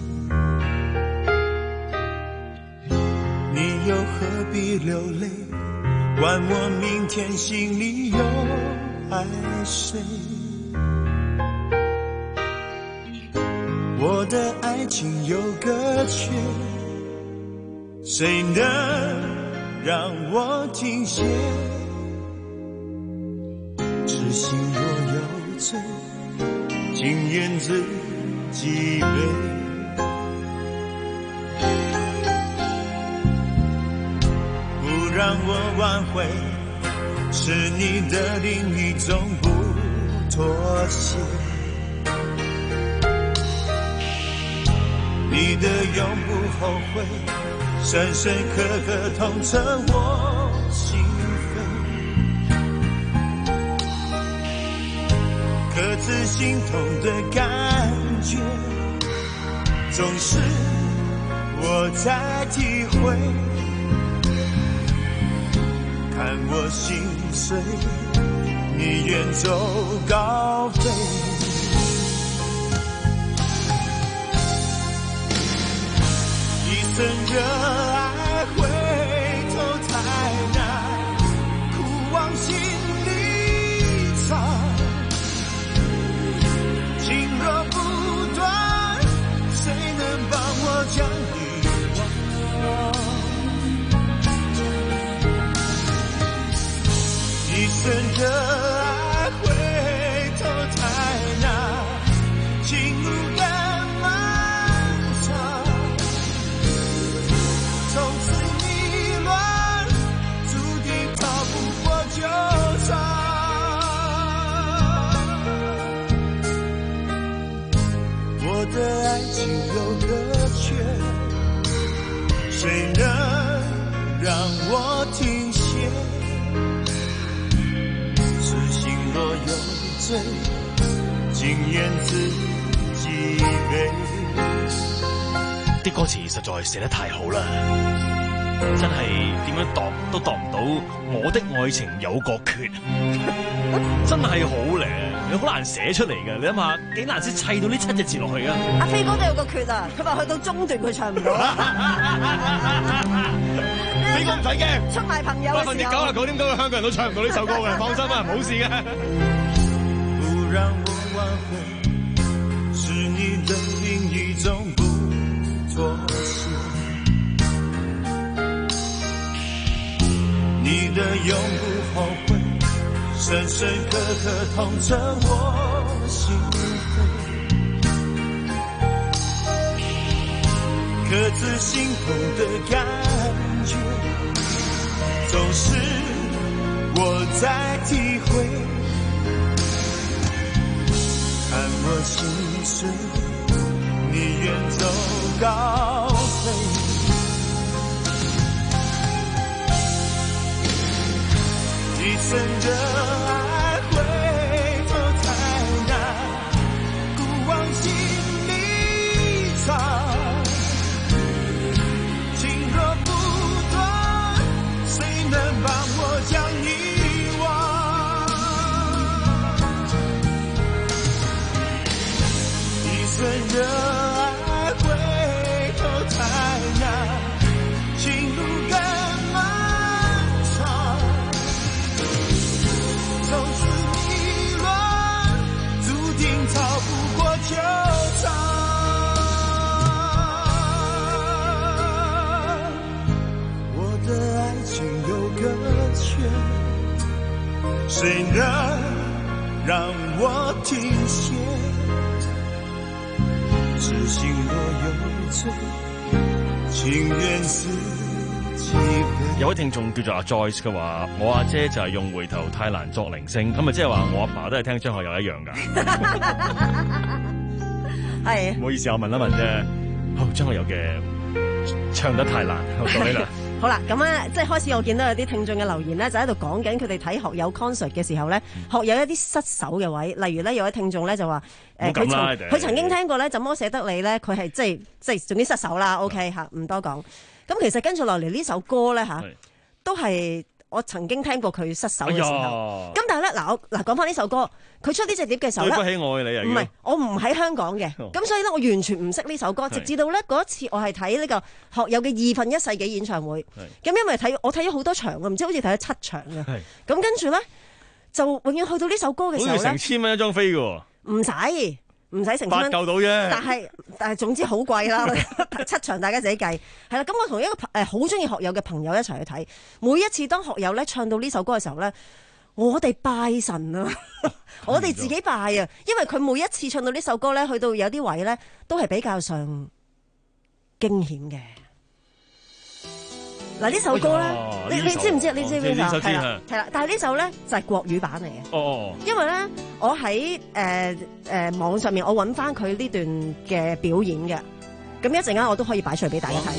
你又何必流淚，管我明天心裡有愛誰？ 的爱情有个缺，谁能让我停歇？痴心若有罪，情愿自己背。不让我挽回，是你的另一种不妥协。你的永不后悔，深深刻刻痛彻我心扉。各自心痛的感觉，总是我在体会。看我心碎，你远走高飞。一生热爱回头太难，苦往心里藏。情若不断，谁能帮我将遗忘？一生热爱回头太难，情路更漫长。从此迷乱，注定逃不过纠缠。我的爱情有个缺，谁能让我停歇？若有罪，情愿自己背。 啲歌詞實在寫得太好啦，真係點樣度都度唔到我的愛情有個缺，真係好靚，你好難寫出嚟嘅。你諗下幾難先砌到呢七隻字落去啊！ 阿飛哥都有個缺啊，佢話去到中段佢唱唔到。 飛哥唔使驚， 出賣朋友嘅時候， 百分之九十九點九嘅香港人都唱唔到呢首歌嘅，放心啊，冇事嘅。 不讓我挽回，是你的另一種不妥協。你的永不後悔，深深刻刻痛徹我心扉。各自心痛的感覺，總是我在體會。看我心碎，你遠走高飛。一生熱愛回頭太難，古往心裡藏。情若不斷，誰能幫我將遺忘？一生熱愛回頭太難，情路更漫長。從此迷亂，注定逃不過糾纏。我的愛情有個缺，誰能讓我停歇？痴心若有罪，情願自己背。 有位聽眾叫做阿 Joyce 嘅話，我阿姐就係用回頭太難作鈴聲，咁咪即係話我阿爸都係聽張學友一樣㗎。 係， 唔好意思，我問一問啫。好，張學友嘅唱得太難，我講呢啦。 好啦，咁咧，即係開始我見到有啲聽眾嘅留言咧，就喺度講緊佢哋睇學友 concert 嘅時候咧，學友一啲失手嘅位，例如咧有位聽眾咧就話，誒佢曾佢曾經聽過咧，怎麼捨得你咧，佢係即係即係總之失手啦 ，OK 嚇，唔多講。咁其實跟住落嚟呢首歌咧嚇，都係我曾經聽過佢失手嘅時候。咁、哎、但係咧嗱，我嗱講翻呢首歌，佢出呢隻碟嘅時候咧， 對不起我嘅你啊， 唔係我唔喺香港嘅，咁、哦、所以咧我完全唔識呢首歌，直至到咧嗰一次我係睇呢個學友嘅二分一世紀演唱會，咁因為睇我睇咗好多場嘅，唔知好似睇咗七場嘅，咁跟住咧就永遠去到呢首歌嘅時候咧， 好似成千蚊一張飛嘅喎， 唔使。 唔使成千蚊， 八嚿到啫。 但係但係總之好貴啦，七場大家自己計。係啦，咁我同一個誒好中意學友嘅朋友一齊去睇，每一次當學友咧唱到呢首歌嘅時候咧，我哋拜神啊，我哋自己拜啊，因為佢每一次唱到呢首歌咧，去到有啲位咧都係比較上驚險嘅。嗱呢首歌咧，你你知唔知？你知唔知啊？係啦，係啦，但係呢首咧就係國語版嚟嘅。 哦， 因為咧，我喺誒誒網上面，我揾翻佢呢段嘅表演嘅，咁一陣間我都可以擺出嚟俾大家睇。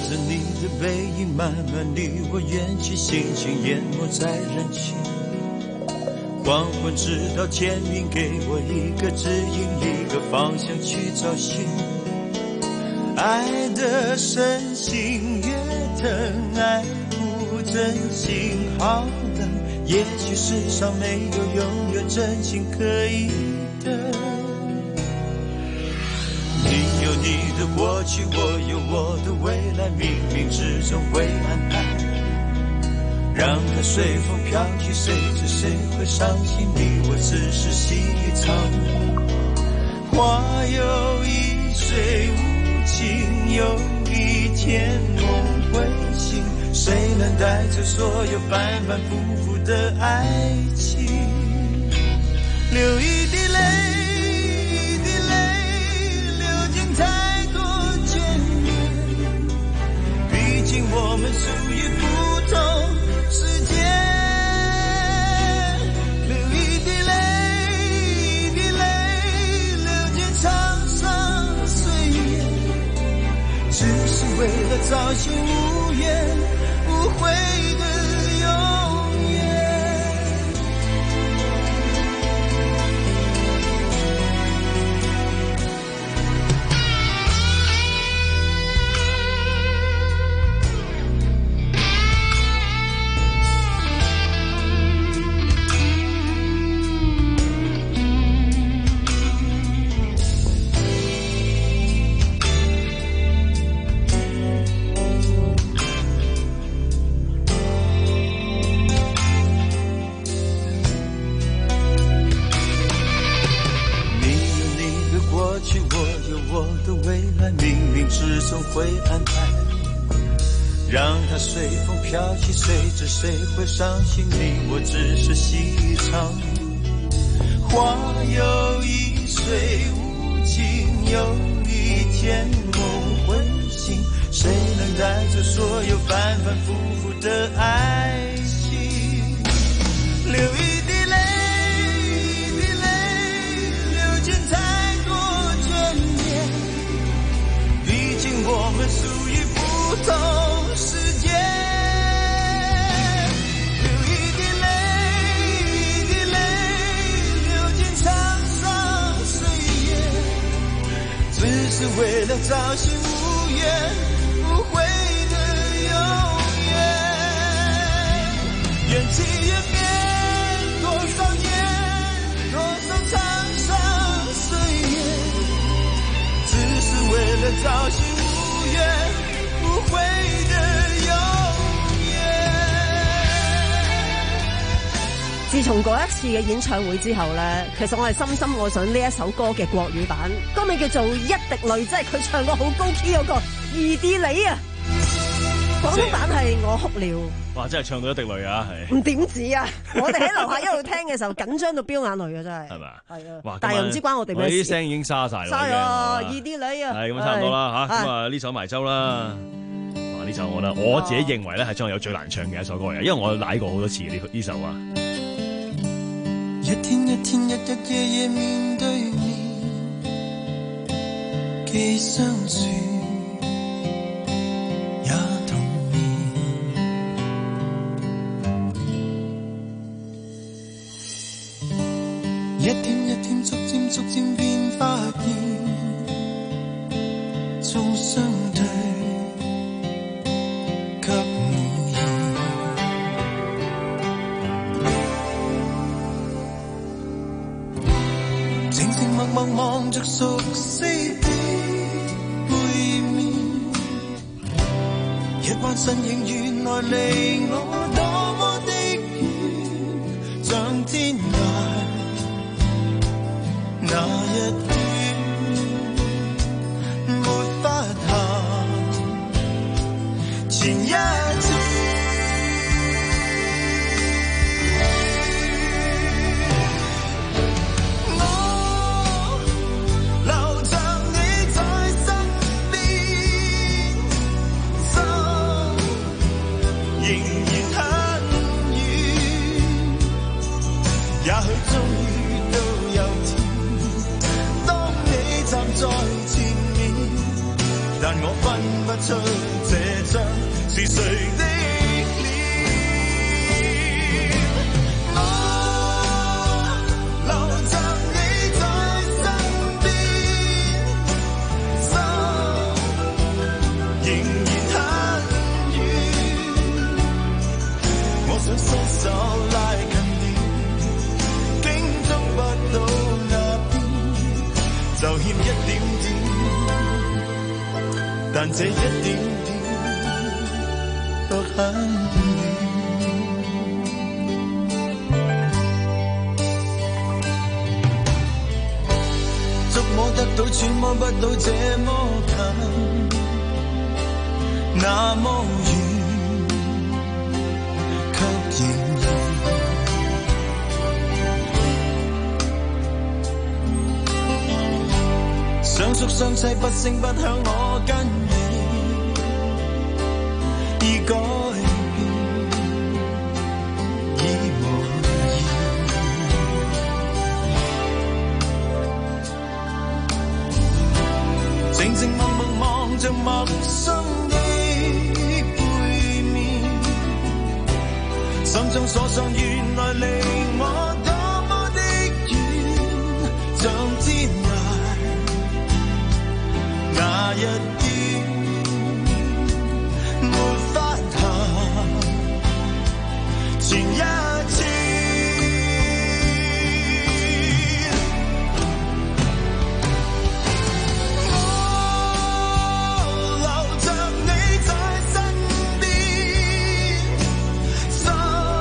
黃昏直到天明，給我一個指引，一個方向去找尋。愛的深情越疼，愛不真心好冷。也許世上沒有永遠真情可以等。你有你的過去，我有我的未來，冥冥之中會安排。讓它隨風飄去，誰知誰會傷心？你我只是細草，花有一歲無情，有一天夢會醒。誰能帶着所有反反复复的愛情？流一滴淚，一滴淚，流進太多眷戀。畢竟我們屬於不同世界，流一滴淚，一滴淚，流進滄桑歲月，只是為了找尋無怨無悔的永遠。會安排，讓它隨風飄起，誰知誰會傷心？你我只是細草，花有一歲無情，有一天夢會醒。誰能帶着所有反反复复的愛情？流一滴淚，一滴淚，流進太多眷戀。畢竟我們屬於不同世界，流一滴淚，一滴淚，流進滄桑歲月，只是為了找尋無怨無悔的永遠。緣起緣滅多少年，多少滄桑歲月，只是為了找尋無怨無悔的永遠。 自從嗰一次嘅演唱會之後咧，其實我係深深愛上呢一首歌嘅國語版，歌名叫做《一滴淚》，即係佢唱過好高 key 嗰個二滴淚啊。廣東版係我哭了。 哇！真係唱到一滴淚啊，係。 唔點止啊！我哋喺樓下一路聽嘅時候，緊張到飆眼淚啊，真係。係咪？係啊。哇！但係又唔知關我哋咩事。 我啲聲已經沙晒啦。 沙咗二滴淚啊！ 係咁差唔多啦嚇，咁啊呢首埋周啦。哇！呢首我覺得我自己認為咧係張學友最難唱嘅一首歌嚟，因為我奶過好多次呢呢首啊。 一天一天日日夜夜面對面，既相處也同眠，一天一天逐漸逐漸變發現，終相對給無言。靜靜默默望着熟悉的背面，一彎身影原來離我多麼的遠，像天涯那一段終於都有天，當你站在前面，但我分不出這張是誰的臉。我留着你在身邊，心仍然很遠，我想伸手拉近點，竟捉不到那邊，就欠一點點，但這一點點卻很遠。觸摸得到，揣摩不到這麼近，那麼遠，卻仍然相宿相棲，不聲不響，我跟你已改變，已無言。靜靜默默望着陌生的背面，心中所想原來離我多麼的遠，像天涯那一點沒法行前一次。我留着你在身邊，心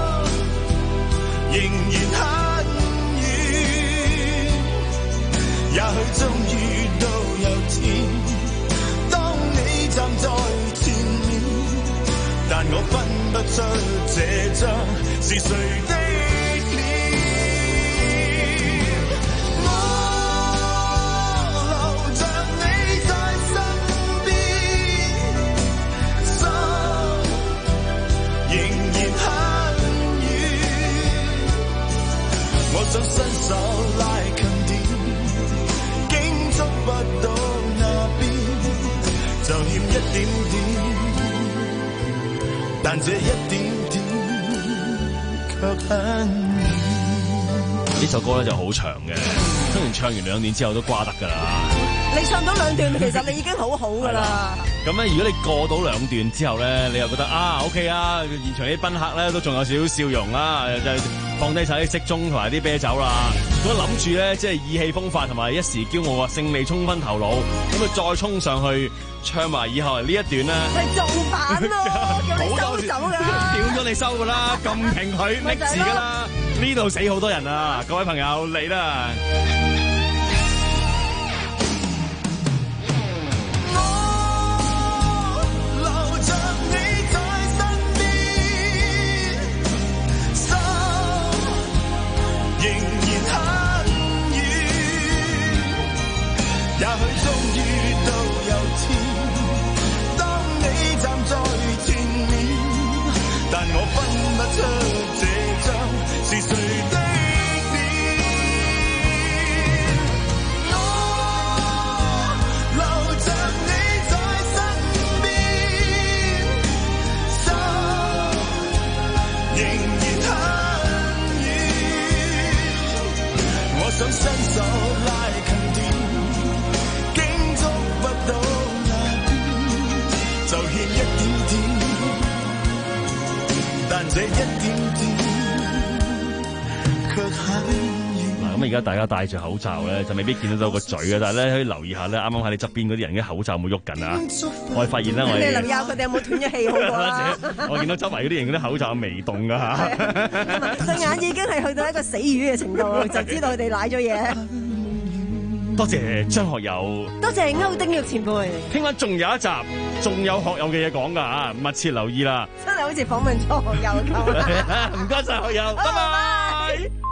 仍然很遠，也許終於都有天，站在前面，但我分不出這張是誰的臉。我留着你在身邊，心仍然很遠，我想伸手拉近點，竟捉不到那邊，就欠一點點，但這一點點卻很遠。 呢首歌咧就好長嘅，雖然唱完兩段之後都瓜得㗎啦。 你唱到兩段，其實你已經好好㗎啦。 咁咧，如果你過到兩段之後咧，你又覺得啊 OK 啊，現場啲賓客咧都仲有少少笑容啦，就放低晒啲骰盅同埋啲啤酒啦。如果諗住咧，即係意氣風發同埋一時驕傲啊，勝利衝昏頭腦，咁啊再衝上去唱埋以後呢一段咧， 係撞板咯，叫你收走㗎， 屌咗你收㗎啦，咁平佢搦字㗎啦，呢度死好多人啊！各位朋友嚟啦！ 也許終於都有天，當你站在前面，但我分不出這張是誰的臉。我留着你在身邊，心仍然很遠，我想伸手拉近點，到那邊就欠一點點，但這一點點卻很遠。 嗱，咁而家大家戴住口罩咧，就未必見得到個嘴嘅，但係咧可以留意下咧，啱啱喺你側邊嗰啲人嘅口罩冇喐緊啊！我哋發現咧，我哋你留意下佢哋有冇斷咗氣好過啦。 我見到周圍嗰啲人嗰啲口罩微動㗎嚇， 對眼已經係去到一個死魚嘅程度，就知道佢哋舐咗嘢。 多謝張學友， 多謝歐丁玉前輩。 聽晚仲有一集，仲有學友嘅嘢講㗎嚇，密切留意啦。 真係好似訪問咗學友咁。 唔該晒學友，拜拜。